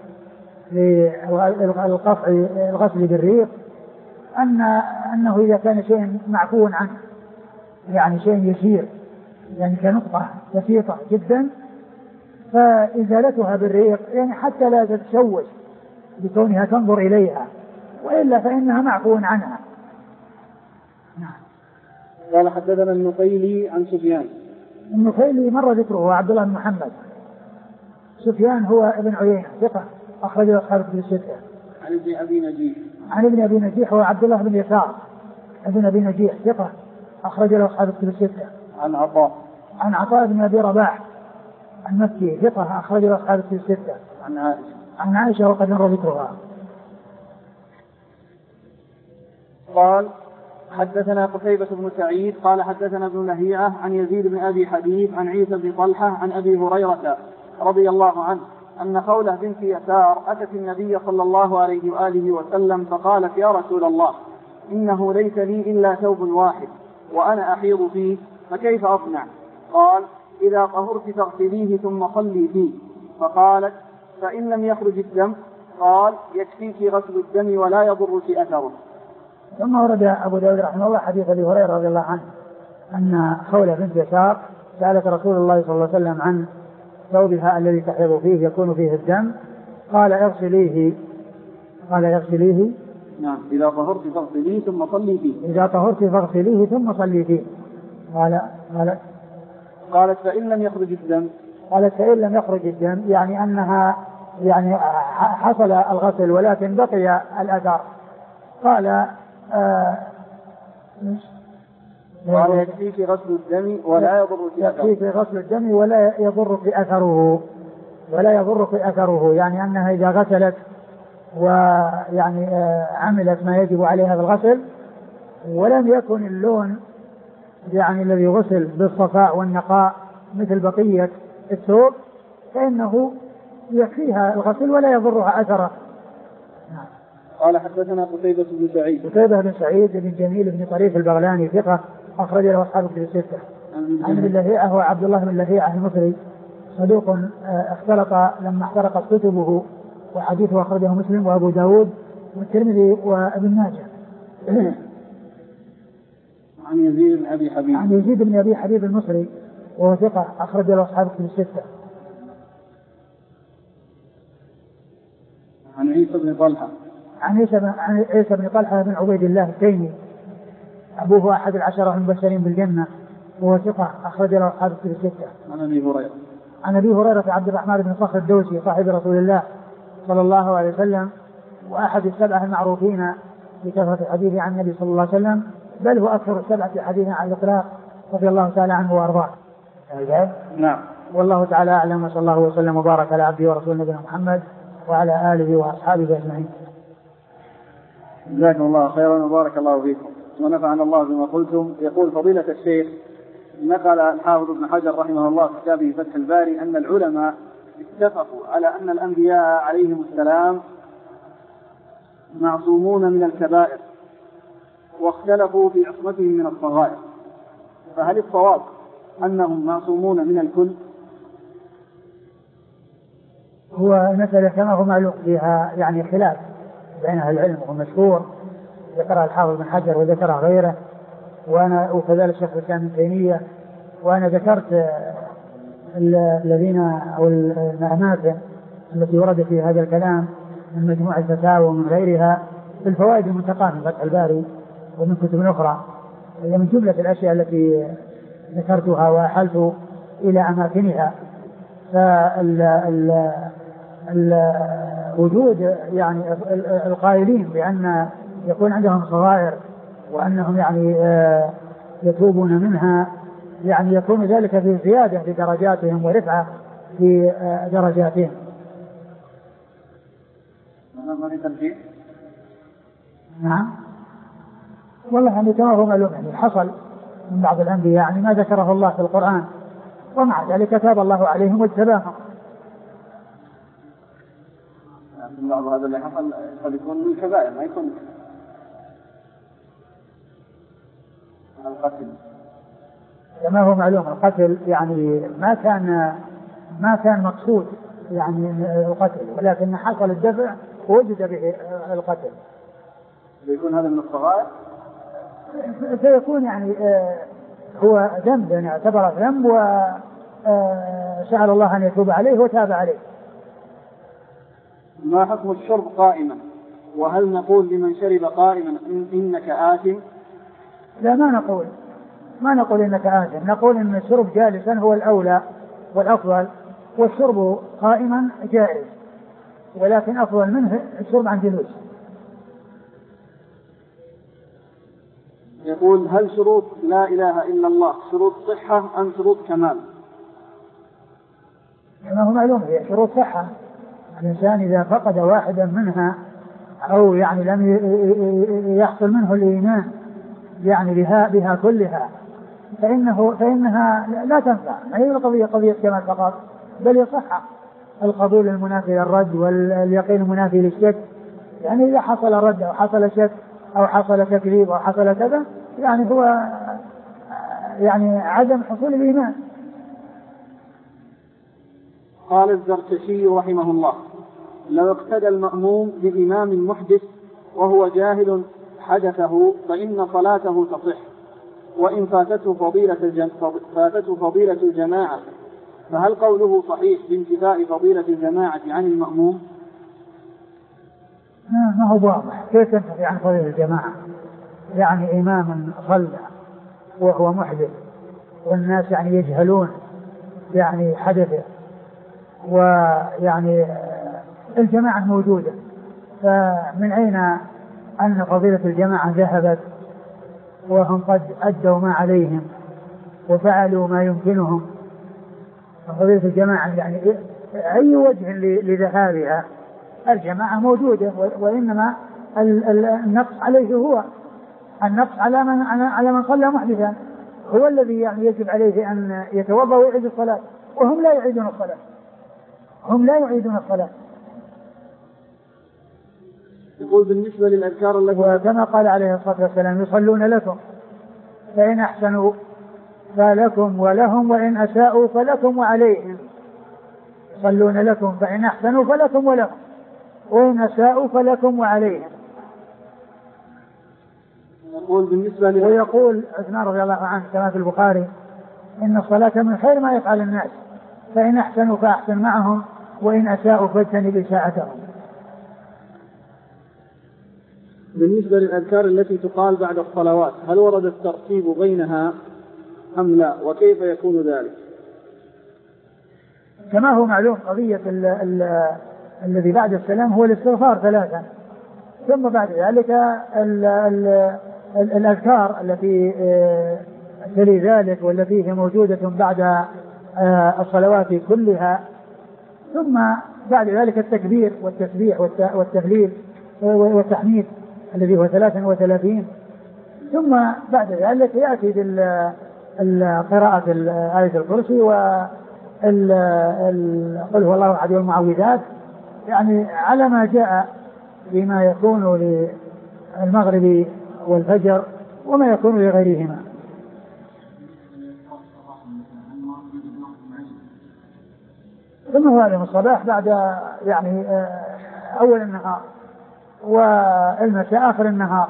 للقطع الغسل بالريق أن أنه إذا كان شيء معفو عنه يعني شيء يسير يعني كنقطة بسيطة جدا فإزالتها بالريق يعني حتى لا تتشوش بكونها تنظر إليها وإلا فإنها معفو عنها. نعم. قال حدثنا النقيلي عن سفيان. النقيلي مر ذكره عبد الله بن محمد. سفيان هو ابن عيينة ثقة أخرجه أصحاب الكتب الستة. عن ابن أبي نجيح. عن ابن أبي نجيح هو عبد الله بن يسار ابن أبي نجيح ثقة أخرج له أصحاب الكتب الستة. عن عطاء. عن عطاء بن أبي رباح المكي ثقة أخرج له أصحاب الكتب الستة. عن عائشة. عن عائشة وقد مر ذكرها. قال حدثنا قتيبة بن سعيد قال حدثنا ابن لهيعة عن يزيد بن أبي حبيب عن عيسى بن طلحة عن أبي هريرة رضي الله عنه أن خولة بنت يسار أتت النبي صلى الله عليه وآله وسلم فقالت يا رسول الله إنه ليس لي إلا ثوب واحد وأنا أحيض فيه فكيف أصنع؟ قال إذا طهرت فاغسليه ثم صلي فيه. فقالت فإن لم يخرج الدم؟ قال يكفيك غسل الدم ولا يضرك أثره. ثم ورد أبو داود رحمه الله حديث أبي هريرة رضي الله عنه أن خولة بنت يسار سألت رسول الله صلى الله عليه وسلم عن ثوبها الذي تحيض فيه يكون فيه الدم قال اغسليه قال اغسليه نعم إذا طهرت فاغسليه ثم صلي فيه. إذا طهرت فاغسليه ثم صلي فيه. قال قال قالت فإن لم يخرج الدم؟ قالت فإن لم يخرج الدم يعني أنها يعني حصل الغسل ولكن بقي الأثر. قال آه قال يكفيك غسل الدم ولا يضرك أثره. يكفيك غسل الدم ولا يضرك أثره ولا يضرك أثره يعني أنها إذا غسلت ويعني آه عملت ما يجب عليها بالغسل ولم يكن اللون يعني الذي غسل بالصفاء والنقاء مثل بقية الثوب فإنه يكفيها الغسل ولا يضرها أثره. قال حدثنا قتيبة بن سعيد. قتيبة بن سعيد بن جميل بن طريف البغلاني ثقة أخرج له أصحاب الكتب الستة. عن ابن لهيعة هو عبد الله بن لهيعة المصري صدوق اختلط لما احترقت كتبه وحديثه أخرجه مسلم وأبو داود والترمذي وابن ماجه. عن يزيد بن أبي حبيب عن يزيد بن أبي حبيب المصري وهو ثقة أخرج له أصحاب الكتب الستة. عن عيسى بن طلحة عن عيسى بن طلحة بن عبيد الله التيمي أبوه أحد العشرة المبشرين بالجنة وهو ثقة أخرج له أصحاب الكتب الستة. عن أبي هريرة عن أبي هريرة عبد الرحمن بن صخر الدوسي صاحب رسول الله صلى الله عليه وسلم وأحد السبعة المعروفين بكثرة الحديث عن النبي صلى الله عليه وسلم، بل هو أكثر السبعة حديثا عن الإطلاق رضي الله تعالى عنه وأرضاه. نعم. والله تعالى أعلم، وصلى الله وسلم وبارك على عبده ورسوله نبينا محمد وعلى آله وأصحابه أجمعين. جزاكم الله خيرا وبارك الله فيكم ونفعنا الله بما قلتم. يقول فضيلة الشيخ نقل الحافظ ابن حجر رحمه الله في كتابه فتح الباري أن العلماء اتفقوا على أن الأنبياء عليهم السلام معصومون من الكبائر واختلفوا في عصمتهم من الصغائر، فهل الصواب أنهم معصومون من الكل؟ هو المسألة كما هو معلوم فيها يعني خلاف بين أهل العلم ومشهور ذكرها الحافظ بن حجر وذكرها غيره وأنا وكذلك شيخ الإسلام ابن تيمية، وأنا ذكرت الذين أو الأماكن التي ورد في هذا الكلام من مجموعة الفتاوى ومن غيرها في الفوائد المنتقاة من فتح الباري ومن كتب أخرى، هي من جملة الأشياء التي ذكرتها وأحلت إلى أماكنها. فالوجود يعني القائلين بأن يكون عندهم صغائر وأنهم يعني يتوبون منها يعني يكون ذلك في زيادة في درجاتهم ورفعة في درجاتهم. نعم والله يعني كما هو معلوم يعني حصل من بعض الأنبياء يعني ما ذكره الله في القرآن ومع ذلك تاب الله عليهم واجتباهم. من بعض هذا اللي حصل قد يكون من كبائر ما يكون القتل كما هو معلوم القتل يعني ما كان ما كان مقصود يعني القتل ولكن حصل الدفع ووجد به القتل. يكون هذا من الصغائر سيكون يعني آه هو ذنب يعني اعتبر ذنب وسأل آه الله أن يتوب عليه وتاب عليه. ما حكم الشرب قائما؟ وهل نقول لمن شرب قائما إن إنك آثم؟ لا ما نقول ما نقول إنك آثم، نقول إن الشرب جالسا هو الأولى والأفضل والشرب قائما جائز ولكن أفضل منه الشرب عن جلوس. يقول هل شروط لا إله إلا الله شروط صحة أم شروط كمال؟ كما هو معلوم هي شروط صحة، الإنسان إذا فقد واحدا منها أو يعني لم يحصل منه الإيمان يعني بها بها كلها فإنه فإنها لا تنفع. ما هي القضية قضية كمال فقط بل يصح القبول المنافي للرد واليقين المنافي للشك. يعني إذا حصل رد أو حصل شك أو حصل تكذيب أو حصل كذا يعني هو يعني عدم حصول الإيمان. قال الزركشي رحمه الله لو اقتدى المأموم بإمام محدث وهو جاهل حدثه فإن صلاته تصح وإن فاتته فضيلة, الجم... فاتته فضيلة الجماعة فهل قوله صحيح بانتفاء فضيلة الجماعة عن المأموم؟ ما هو واضح كيف تنتفي عن فضيلة الجماعة؟ يعني إمام صلى وهو محدث والناس يعني يجهلون يعني حدثه ويعني الجماعة موجودة، فمن أين أن فضيلة الجماعة ذهبت وهم قد أدوا ما عليهم وفعلوا ما يمكنهم؟ فضيلة الجماعة يعني أي وجه لذهابها؟ الجماعة موجودة وإنما النقص عليه هو النقص على من على من صلى محدثا هو الذي يعني يجب عليه أن يتوضأ ويعيد الصلاة وهم لا يعيدون الصلاة هم لا يعيدون الصلاة. يقول بالنسبة للأذكار التي وكما قال عليه الصلاة والسلام يصلون لكم فإن أحسنوا فلكم ولهم وإن أساءوا فلكم وعليهم. يصلون لكم فإن أحسنوا فلكم ولهم وإن أساءوا فلكم وعليهم. يقول بالنسبة لي ويقول عثمان رضي الله عنه كما في البخاري إن الصلاة من خير ما يفعل الناس فإن أحسنوا فأحسن معهم وإن أساءوا فاجتنب إساءتهم. بالنسبة للأذكار التي تقال بعد الصلوات هل ورد الترتيب بينها أم لا وكيف يكون ذلك؟ كما هو معلوم قضية ال ال الذي بعد السلام هو الاستغفار ثلاثا ثم بعد ذلك ال ال ال الأذكار التي تلي ذلك والتي هي موجودة بعد الصلوات كلها ثم بعد ذلك التكبير والتسبيح والتهليل والتحميد الذي هو ثلاثا وثلاثين ثم بعد ذلك يأتي قراءة آية الكرسي وقل هو الله أحد والمعوذات يعني على ما جاء بما يكون للمغرب والفجر وما يكون لغيرهما. ثم هو من الصباح بعد يعني أول النهار والمساء آخر النهار.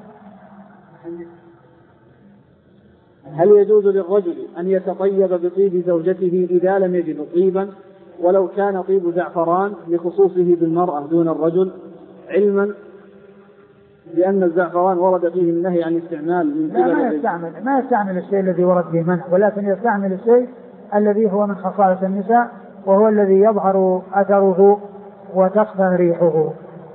هل يجوز للرجل أن يتطيب بطيب زوجته إذا لم يجد طيبا ولو كان طيب زعفران لخصوصه بالمرأة دون الرجل علما بأن الزعفران ورد فيه النهي عن استعمال من لا ما يستعمل ما يستعمل الشيء الذي ورد فيه منع ولكن يستعمل الشيء الذي هو من خصائص النساء وهو الذي يظهر أثره وتخفى ريحه.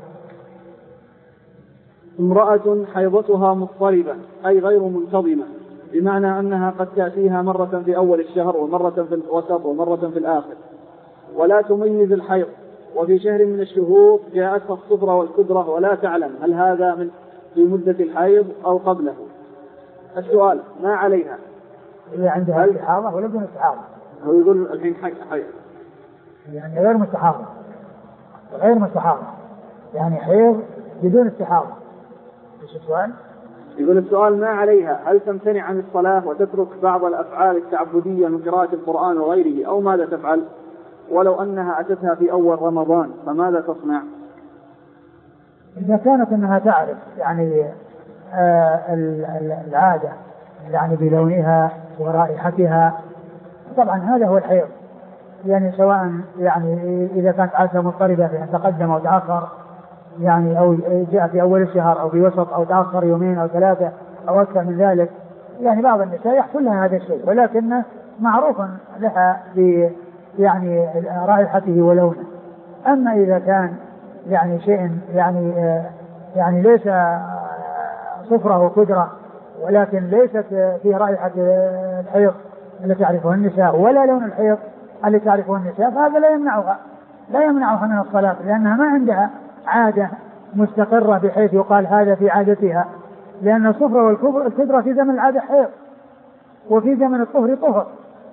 امرأة حيضتها مضطربة أي غير منتظمة بمعنى أنها قد تأتيها مرة في أول الشهر ومرة في الوسط ومرة في الآخر ولا تميز الحيض وفي شهر من الشهور جاءتها الصفرة والكدرة ولا تعلم هل هذا من في مدة الحيض أو قبله. السؤال ما عليها هي عندها استحاضة ولا بدون استحاضة؟ هو يقول الحين حيض يعني غير مستحاضة غير مستحاضة يعني حيض بدون استحاضة. ايش السؤال؟ يقول السؤال ما عليها هل تمتنع عن الصلاة وتترك بعض الأفعال التعبدية من قراءة القرآن وغيره أو ماذا تفعل ولو أنها أتتها في أول رمضان فماذا تصنع؟ إذا كانت أنها تعرف يعني آه العادة يعني بلونها ورائحتها طبعا هذا هو الحيض يعني سواء يعني إذا كانت عادة مضطربة في أن تقدم أو تأخر يعني أو جاء في أول الشهر أو في وسط أو تأخر يومين أو ثلاثة أو أكثر من ذلك يعني بعض النساء يحصل لها هذا الشيء ولكن معروف لها ب يعني رائحته ولونه. أما إذا كان يعني شيء يعني يعني ليس صفرة وكدرة ولكن ليست فيه رائحة الحيض التي تعرفها النساء ولا لون الحيض التي تعرفه النساء فهذا لا يمنعها لا يمنعها من الصلاة لأنها ما عندها عادة مستقرة بحيث يقال هذا في عادتها لأن الصفرة والكدرة في زمن العادة حيض وفي زمن الطهر طهر.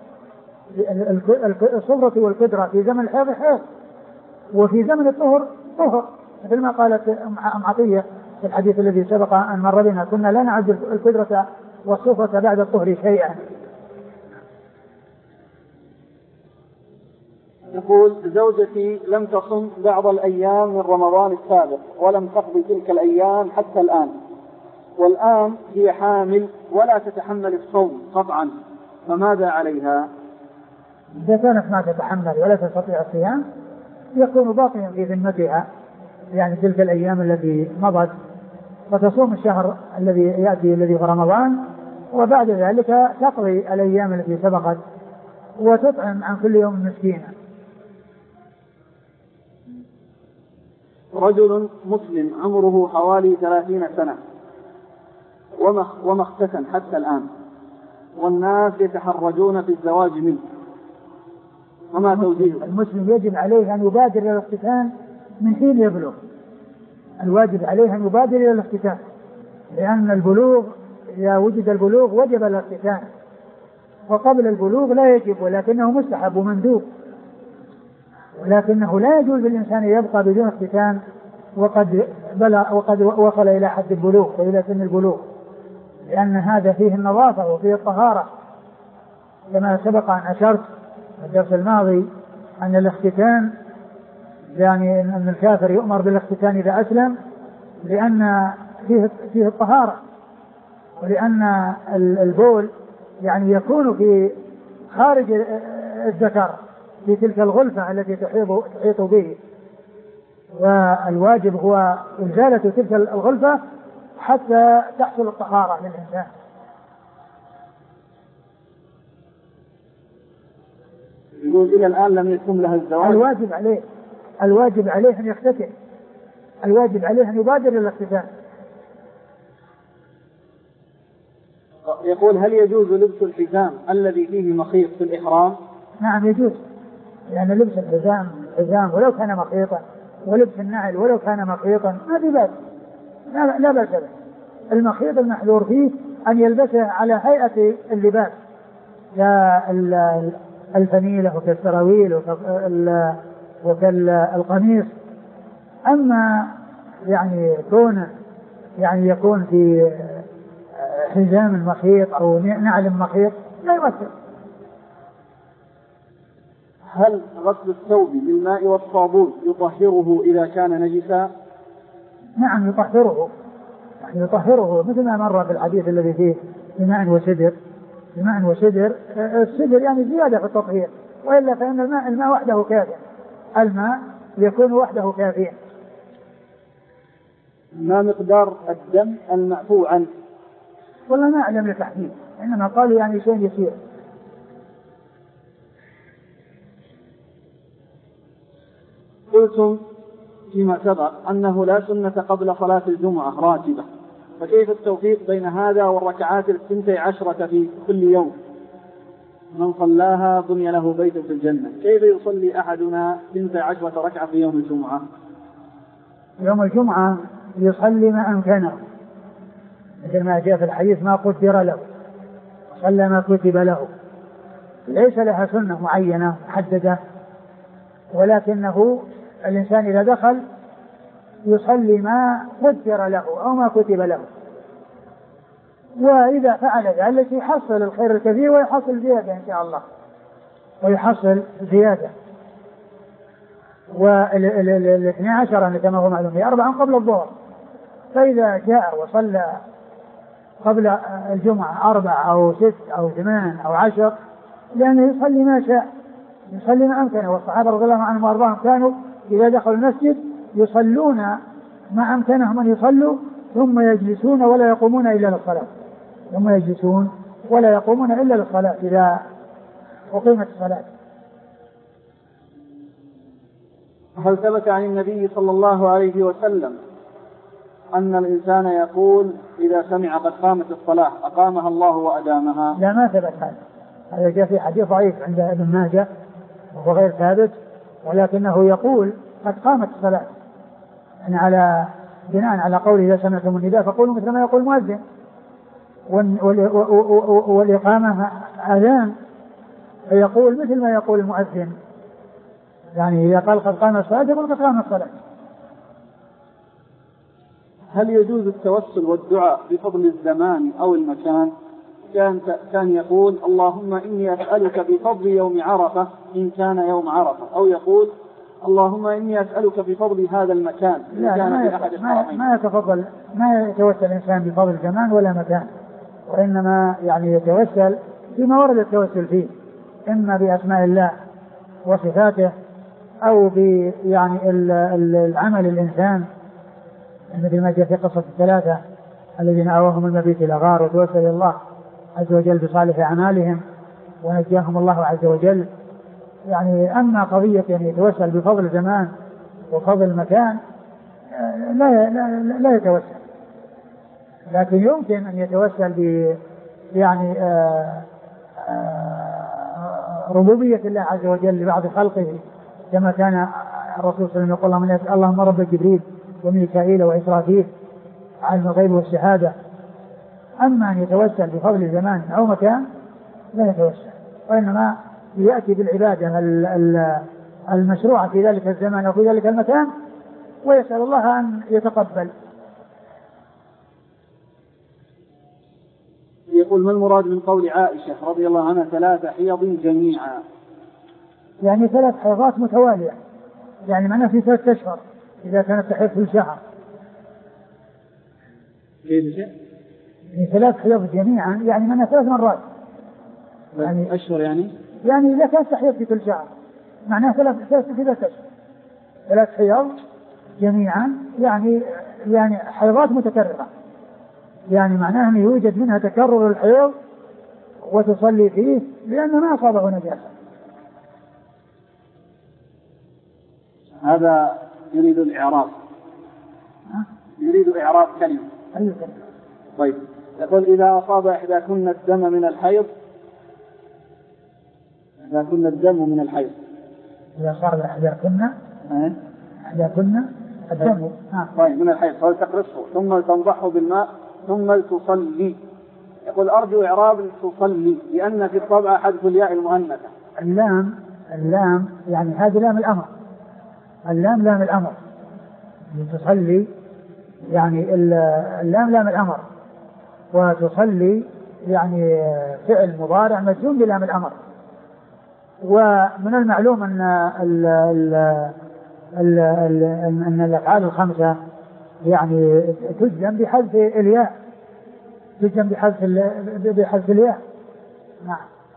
الصفرة والكدرة في زمن الحيض حيض وفي زمن الطهر طهر مثل ما قالت أم عطية في الحديث الذي سبق أن مر بنا كنا لا نعد الكدرة والصفرة بعد الطهر شيئا. يقول زوجتي لم تصم بعض الأيام من رمضان السابق ولم تقضي تلك الأيام حتى الآن والآن هي حامل ولا تتحمل الصوم قطعا فماذا عليها؟ إذا كانت ما تتحمل ولا تستطيع الصيام يكون باقيا في ذمتها يعني تلك الأيام التي مضت وتصوم الشهر الذي يأتي الذي في رمضان وبعد ذلك تقضي الأيام التي سبقت وتطعم عن كل يوم مسكينا. رجل مسلم عمره حوالي ثلاثين سنة وما اختتن حتى الآن والناس يتحرجون في الزواج منه وما توجيهه؟ المسلم يجب عليه أن يبادر إلى الاختتان من حين يبلغ الواجب عليه أن يبادر إلى الاختتان لأن البلوغ إذا وجد البلوغ وجب الاختتان وقبل البلوغ لا يجب ولكنه مستحب ومندوب ولكنه لا يجوز للإنسان يبقى بدون اختتان وقد بلغ وقد وصل إلى حد البلوغ وإلى سن البلوغ لأن هذا فيه النظافة وفيه الطهارة كما سبق أن أشرت في الدرس الماضي أن الاختتان يعني أن الكافر يؤمر بالاختتان إذا أسلم لأن فيه فيه الطهارة ولأن البول يعني يكون في خارج الذكر في تلك الغلفة التي تحيط تحيط به، والواجب هو إزالة تلك الغلفة حتى تحصل الطهارة للإنسان. يقول إلى الآن لم يتم لها الزواج. الواجب عليه الواجب عليه أن يختتن، الواجب عليه أن يبادر إلى الاختتان. يقول هل يجوز لبس الحزام الذي فيه مخيط في الإحرام؟ نعم يجوز، لأن يعني لبس الحزام الحزام ولو كان مخيطا، ولبس النعل ولو كان مخيطا ما في بأس، لا, لا بأس به. المخيط المحذور فيه أن يلبسه على هيئة اللباس كالفنيلة وكالسراويل وكالقميص. أما يعني كونه يعني يكون في حزام مخيط أو نعل مخيط لا يؤثر. هل غسل الثوب بالماء والصابون يطهره إذا كان نجسا؟ نعم يطهره، يعني يطهره مثل ما مر في الحديث الذي فيه بماء وسدر. بماء وسدر، السدر يعني زيادة في التطهير، وإلا فإن الماء الماء وحده كافي، الماء يكون وحده كافيا. ما مقدار الدم المعفو عنه؟ والله ما أعلم التحديد، إنما قالوا يعني شيء يسير. قلتم فيما سبق أنه لا سنة قبل صلاة الجمعة راتبة، فكيف التوفيق بين هذا والركعات الثنتي عشرة في كل يوم؟ من صلاها بني له بيت في الجنة، كيف يصلي أحدنا ثنتي عشرة ركعة في يوم الجمعة؟ يوم الجمعة يصلي ما أمكنه، مثل ما جاء في الحديث ما قدر له، صلى ما كتب له، ليس لها سنة معينة محددة، ولكنه الإنسان إذا دخل يصلي ما قدر له أو ما كتب له، وإذا فعل ذلك يحصل الخير الكثير ويحصل زيادة إن شاء الله، ويحصل زيادة. والاثنى عشر كما هو معلوم هي أربعا قبل الظهر، فإذا جاء وصلى قبل الجمعة أربع أو ست أو ثمان أو عشر لأنه يصلي ما شاء، يصلي ما أمكنه. والصحابة رضي الله عنهم وأرضاهم كانوا إذا دخلوا المسجد يصلون ما أمكنهم أن يصلوا ثم يجلسون ولا يقومون إلا للصلاة، ثم يجلسون ولا يقومون إلا للصلاة إذا أقيمت الصلاة. هل ثبت عن النبي صلى الله عليه وسلم أن الإنسان يقول إذا سمع قد قامت الصلاة أقامها الله وأدامها؟ لا ما ثبت هذا، هذا جاء في حديث ضعيف عند ابن ماجه وهو غير ثابت، ولكنه يقول قد قامت الصلاة، يعني على بناء على قوله إذا سمعتم النداء فقولوا مثل ما يقول المؤذن، والإقامة أذان فيقول مثل ما يقول المؤذن، يعني إذا قال قد قامت الصلاة يقول قد قامت الصلاة. هل يجوز التوسل والدعاء بفضل الزمان أو المكان؟ كان كان يقول اللهم إني أسألك بفضل يوم عرفة إن كان يوم عرفة، أو يقول اللهم إني أسألك بفضل هذا المكان إن كان في أحد الحرمين. ما يتفضل ما يتوسل الإنسان بفضل زمان ولا مكان، وإنما يعني يتوسل فيما ورد التوسل فيه، إما بأسماء الله وصفاته أو ب يعني العمل الإنسان، مثل ما جاء في قصة الثلاثة الذين آواهم المبيت إلى غار وتوسل إلى الله عز وجل بصالح أعمالهم ونجاهم الله عز وجل. يعني أما قضية يعني يتوسل بفضل زمان وفضل مكان لا لا, لا يتوسل، لكن يمكن أن يتوسل ب يعني آآ آآ ربوبية الله عز وجل لبعض خلقه، كما كان الرسول صلى الله عليه وسلم يقول اللهم رب جبريل وميكائيل وإسرافيل عالم الغيب والشهادة. أما أن يتوسل بفضل زمان أو مكان لا يتوسل، وإنما يأتي بالعبادة المشروعة في ذلك الزمان أو في ذلك المكان ويسأل الله أن يتقبل. يقول ما المراد من قول عائشة رضي الله عنها ثلاث حيض جميعا؟ يعني ثلاث حيضات متوالية، يعني معناه في ثلاثة أشهر إذا كانت تحيض في الشهر. كيف شيء؟ يعني ثلاث حيض جميعا يعني منها ثلاث مرات. يعني أشهر يعني يعني إذا كانت تحيض في كل شهر معناها ثلاث ثلاث ثلاث أشهر ثلاث حيض جميعا يعني يعني حيضات متكررة يعني معناها أن يوجد منها تكرر الحيض وتصلي فيه لأن ما أصابه نجاسة. هذا يريد الإعراب يريد إعراب كلمة. أيوة كلمة. طيب يقول إذا أصاب إحداكن الدم من الحيض إذا كن الدم من الحيض إذا صار إحداكن إحداكن الدم طيب من الحيض فلتقرصه ثم تنضحه بالماء ثم تصلي. يقول أرجو إعراب تصلي لأن في الطبع حذف الياء المؤنثة. اللام اللام يعني هذه لام الأمر. اللام لام الأمر تصلي يعني اللام لام الأمر وتصلي يعني فعل مضارع مجزوم بلام الأمر. ومن المعلوم أن ال ال ال ال أن الأفعال الخمسة يعني تجزم بحذف الياء تجزم بحذف بحذف الياء. نعم.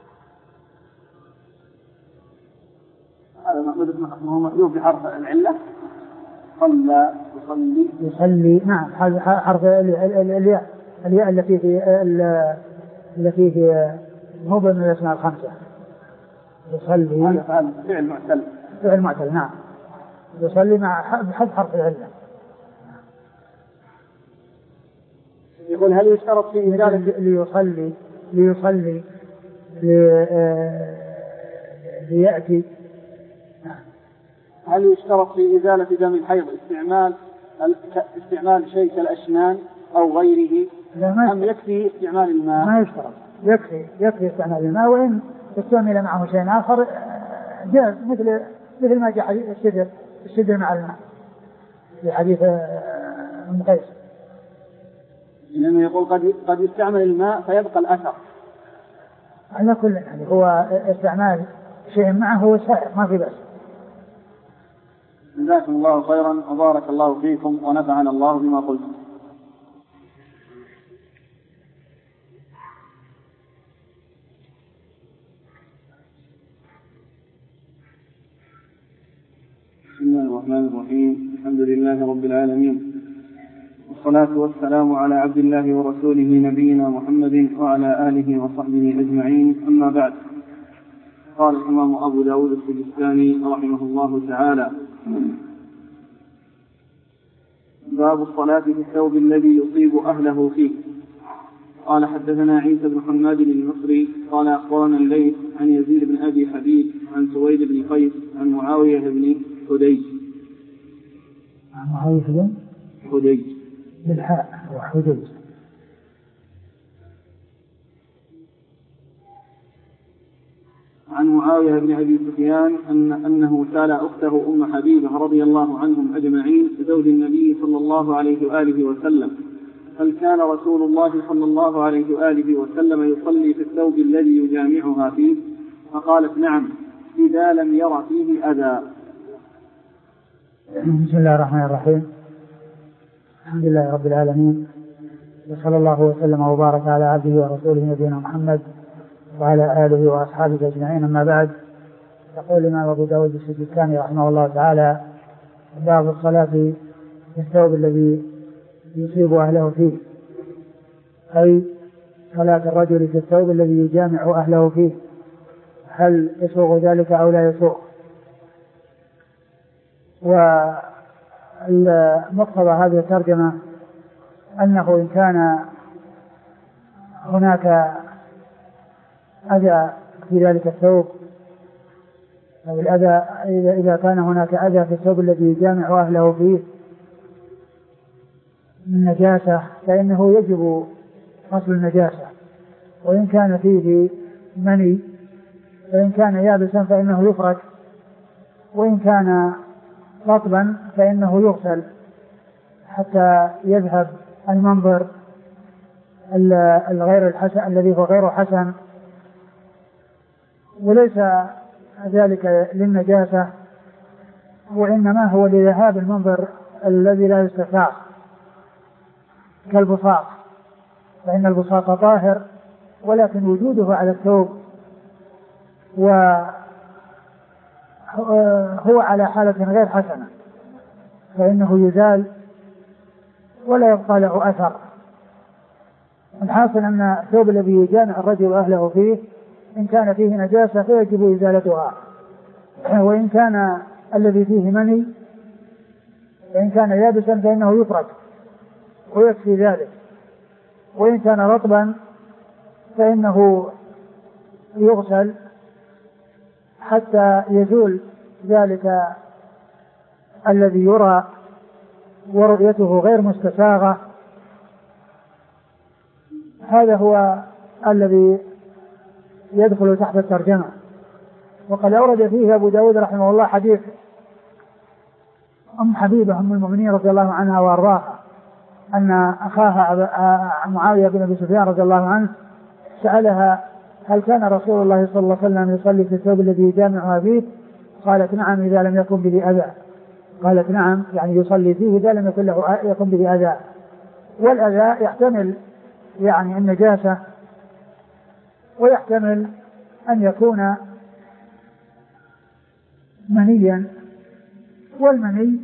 هذا محذوف بحرف العلة. صلى يصلي يصلي نعم حرف الياء الياء التي في التي في مو من الأسماء الخمسة. يصلي هذا فعل معتل فعل معتل نعم. يصلي مع حذف حرف العلة. يقول هل يشترط في إزالة ليصلي ليصلي ليأتي هل يشترط في إزالة دم الحيض استعمال استعمال شيء كالأشنان أو غيره أم يكفي استعمال الماء؟ ما يشترط يكفي يكفي استعمال الماء وإن استعمل معه شيء آخر جاز مثل مثل ما جاء حديث الشجر الشجر مع الماء في حديث ابن قيس لأنه يقول قد قد يستعمل الماء فيبقى الأثر. على كل يعني هو استعمال شيء معه هو سائر ما في بأس. جزاكم الله خيرا وبارك الله فيكم ونفعنا الله بما قلتم. بسم الله الرحمن الرحيم. الحمد لله رب العالمين والصلاة والسلام على عبد الله ورسوله نبينا محمد وعلى آله وصحبه أجمعين. أما بعد. قال الإمام أبو داود السجستاني رحمه الله تعالى باب الصلاة في الثوب الذي يصيب أهله فيه. قال حدثنا عيسى بن حماد المصري قال أخبرنا الليث عن يزيد بن أبي حبيب عن سويد بن قيس عن معاوية بن حديج عن معاوية بن حديج بالحاء وحديج عن معاوية بن أبي سفيان أن أنه سأل أخته أم حبيبة رضي الله عنهم أجمعين زوج النبي صلى الله عليه وآله وسلم هل كان رسول الله صلى الله عليه وآله وسلم يصلي في الثوب الذي يجامعها فيه؟ فقالت نعم إذا لم ير فيه أذى. بسم الله الرحمن الرحيم. الحمد لله رب العالمين وصلى الله وسلم وبارك على عبده ورسوله نبينا محمد وعلى آله وأصحابه أجمعين. أما بعد. يقول الإمام أبو داود السجستاني رحمه الله تعالى باب الصلاة في الثوب الذي يصيب أهله فيه أي صلاة الرجل في الثوب الذي يجامع أهله فيه هل يسوغ ذلك أو لا يسوغ. والمقتضى هذه الترجمة أنه إن كان هناك أذى في ذلك الثوب أو الأذى إذا كان هناك أذى في الثوب الذي يجامع أهله فيه من نجاسة فإنه يجب غسل النجاسة وإن كان فيه مني فإن كان يابسا فإنه يفرك وإن كان رطبا فإنه يغسل حتى يذهب المنظر الغير الحسن الذي هو غير حسن وليس ذلك للنجاسة وإنما هو لذهاب المنظر الذي لا يستطاع كالبصاق فإن البصاق طاهر، ولكن وجوده على الثوب وهو على حالة غير حسنة فإنه يزال ولا يبقى له أثر. الحاصل أن الثوب الذي يجامع الرجل أهله فيه إن كان فيه نجاسة فيجب إزالتها، وإن كان الذي فيه مني وإن كان يابسا فإنه يفرك ويكفي ذلك، وإن كان رطبا فإنه يغسل حتى يزول ذلك الذي يرى ورؤيته غير مستساغة. هذا هو الذي يدخل تحت الترجمة. وقد أورد فيه أبو داود رحمه الله حديث أم حبيبة أم المؤمنين رضي الله عنها وأرضاها أن أخاها معاوية بن أبي سفيان رضي الله عنه سألها هل كان رسول الله صلى الله عليه وسلم يصلي في الثوب الذي يجامعها فيه؟ قالت نعم إذا لم يكن به أذى. قالت نعم يعني يصلي فيه إذا لم يكن له يكن به أذى. والأذى يحتمل يعني النجاسة ويحتمل أن يكون منيا، والمني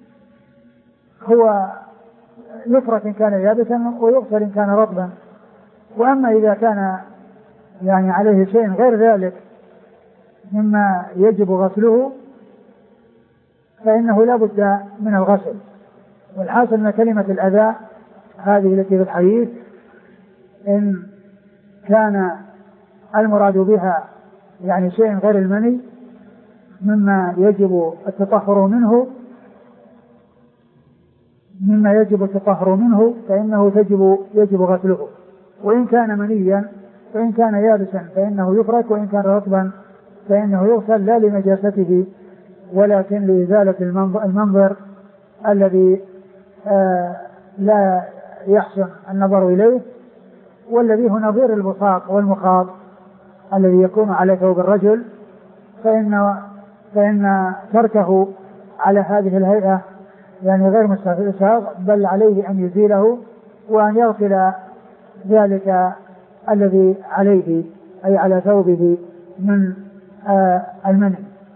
هو يفرك إن كان يابسا ويغسل إن كان رطبا. وأما إذا كان يعني عليه شيء غير ذلك مما يجب غسله فإنه لا بد من الغسل. والحاصل أن كلمة الأذى هذه التي في الحديث إن كان المراد بها يعني شيء غير المني مما يجب التطهر منه مما يجب التطهر منه فإنه تجب يجب غسله، وإن كان منيا فإن كان يابسا فإنه يفرك، وإن كان رطبا فإنه يغسل لا لنجاسته ولكن لإزالة المنظر الذي آه لا يحسن النظر إليه، والذي هو نظير البصاق والمخاط الذي يكون على ثوب الرجل، فإن فإن تركه على هذه الهيئة يعني غير مستساغ، بل عليه أن يزيله وأن يغسل ذلك الذي عليه أي على ثوبه من آه المني.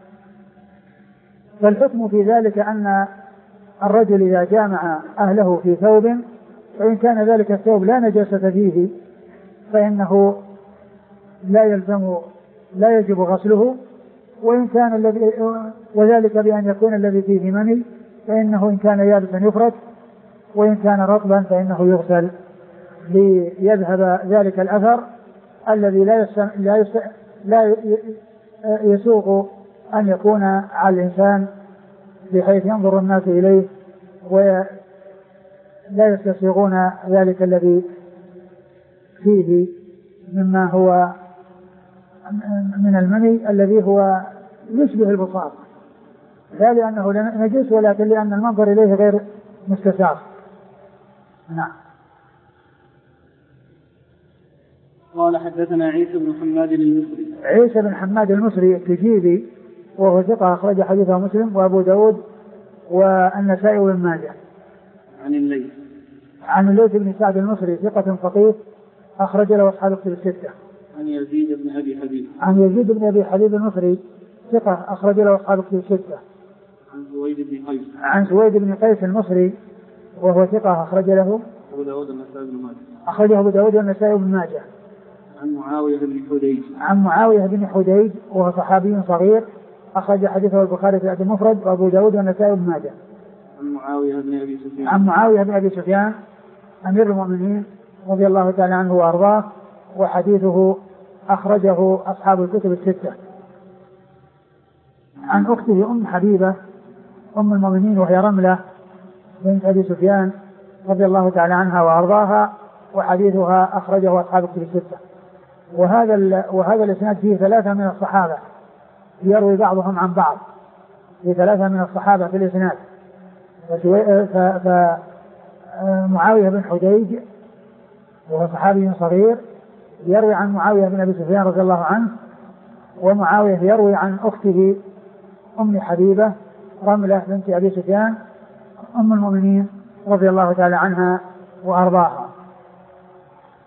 فالحكم في ذلك أن الرجل إذا جامع أهله في ثوب فإن كان ذلك الثوب لا نجاسة فيه فإنه لا يلزم لا يجب غسله، وإن كان الذي وذلك بأن يكون الذي فيه مني فإنه إن كان يابسا يفرك، وإن كان رطبا فإنه يغسل ليذهب ذلك الأثر الذي لا يس... لا, يس... لا يسوق أن يكون على الإنسان بحيث ينظر الناس إليه ولا يستسيغون ذلك الذي فيه مما هو من المني الذي هو يشبه البصاق، لا لأنه نجس ولكن لأن المنظر إليه غير مستساغ. نعم. قال حدثنا عيسى بن حماد المصري. عيسى بن حماد المصري التجيبي وهو ثقة أخرج حديثه مسلم وأبو داود والنسائي وابن ماجه. عن الليث. عن الليث بن سعد المصري ثقة فقيه أخرج له أصحاب الكتب الستة. عن يزيد بن أبي حبيب. عن يزيد بن أبي حبيب المصري ثقة أخرج له أصحاب الكتب الستة. عن سويد بن قيس. عن سويد بن قيس المصري وهو ثقة أخرج له أبو داود والنسائي بن ماجه. أخرجه أبو داود والنسائي بن ماجه. عن معاوية بن حديج. عن معاوية بن حديج وهو صحابي صغير أخرج حديثه البخاري في الأدب المفرد وأبو داود والنسائي بن ماجه. عن معاوية بن أبي سفيان. عن معاوية بن أبي سفيان أمير المؤمنين رضي الله تعالى عنه وأرضاه، وحديثه أخرجه أصحاب الكتب الستة. عن أخته أم حبيبة أم المؤمنين وهي رملة بنت أبي سفيان رضي الله تعالى عنها وأرضاها، وحديثها أخرجه أصحاب الكتب الستة. وهذا وهذا الإسناد فيه ثلاثة من الصحابة يروي بعضهم عن بعض، في ثلاثة من الصحابة في الإسناد. فمعاوية بن حديج وهو صحابي صغير يروي عن معاوية بن أبي سفيان رضي الله عنه، ومعاوية يروي عن أخته أم حبيبة رملة بنت أبي سفيان أم المؤمنين رضي الله تعالى عنها وأرضاها.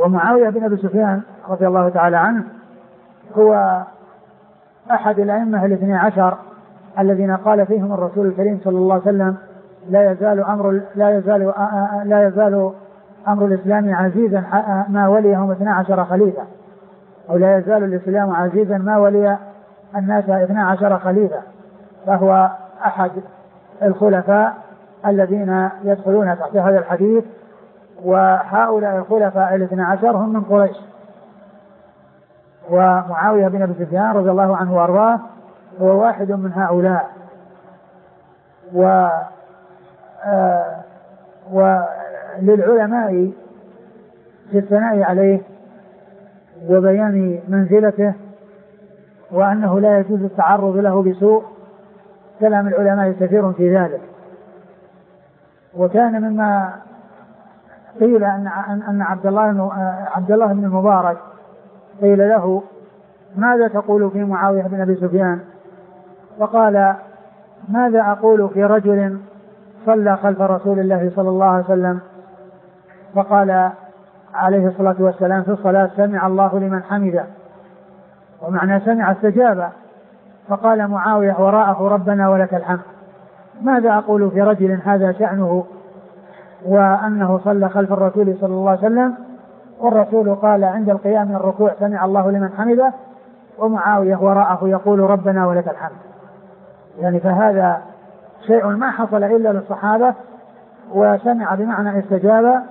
ومعاوية بن أبي سفيان رضي الله تعالى عنه هو أحد الأئمة الاثني عشر الذين قال فيهم الرسول الكريم صلى الله عليه وسلم لا يزال أمر لا يزال لا يزال أمر الإسلام عزيزا ما وليهم اثني عشر خليفة، أو لا يزال الإسلام عزيزا ما ولي الناس اثني عشر خليفة، فهو أحد الخلفاء الذين يدخلون تحت هذا الحديث. وهؤلاء الخلفاء الاثني عشر هم من قريش. ومعاوية بن أبي سفيان رضي الله عنه وأرضاه هو واحد من هؤلاء. و آه وللعلماء في الثناء عليه وبيان منزلته وأنه لا يجوز التعرض له بسوء كلام العلماء كثير في ذلك. وكان مما قيل أن أن عبد الله عبد الله بن المبارك قيل له ماذا تقول في معاوية بن أبي سفيان؟ فقال ماذا أقول في رجل صلى خلف رسول الله صلى الله عليه وسلم فقال عليه الصلاة والسلام في الصلاة سمع الله لمن حمده، ومعنى سمع استجاب، فقال معاوية وراءه ربنا ولك الحمد. ماذا أقول في رجل هذا شأنه وأنه صلى خلف الرسول صلى الله عليه وسلم والرسول قال عند القيام من الركوع سمع الله لمن حمده، ومعاوية وراءه يقول ربنا ولك الحمد؟ يعني فهذا شيء ما حصل إلا للصحابة، وسمع بمعنى استجاب،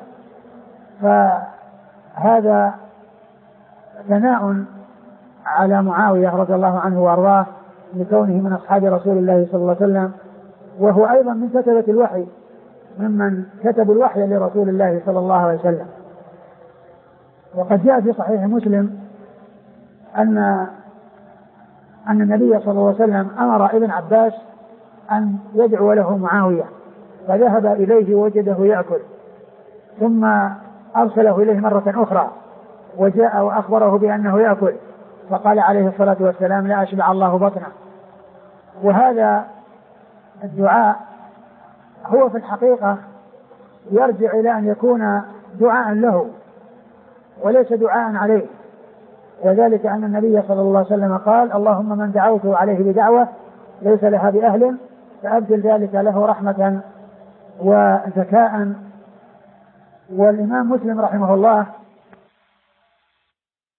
فهذا ثناء على معاوية رضي الله عنه وأرضاه لكونه من أصحاب رسول الله صلى الله عليه وسلم، وهو أيضا من كتبة الوحي ممن كتبوا الوحي لرسول الله صلى الله عليه وسلم. وقد جاء في صحيح مسلم أن أن النبي صلى الله عليه وسلم أمر ابن عباس أن يدعو له معاوية، فذهب إليه ووجده يأكل، ثم أرسله إليه مرة أخرى وجاء وأخبره بأنه يأكل، فقال عليه الصلاة والسلام لا أشبع الله بطنه. وهذا الدعاء هو في الحقيقة يرجع إلى أن يكون دعاء له وليس دعاء عليه، وذلك أن النبي صلى الله عليه وسلم قال اللهم من دعوته عليه بدعوة ليس لها بأهل فأبدل ذلك له رحمة وذكاء. والإمام مسلم رحمه الله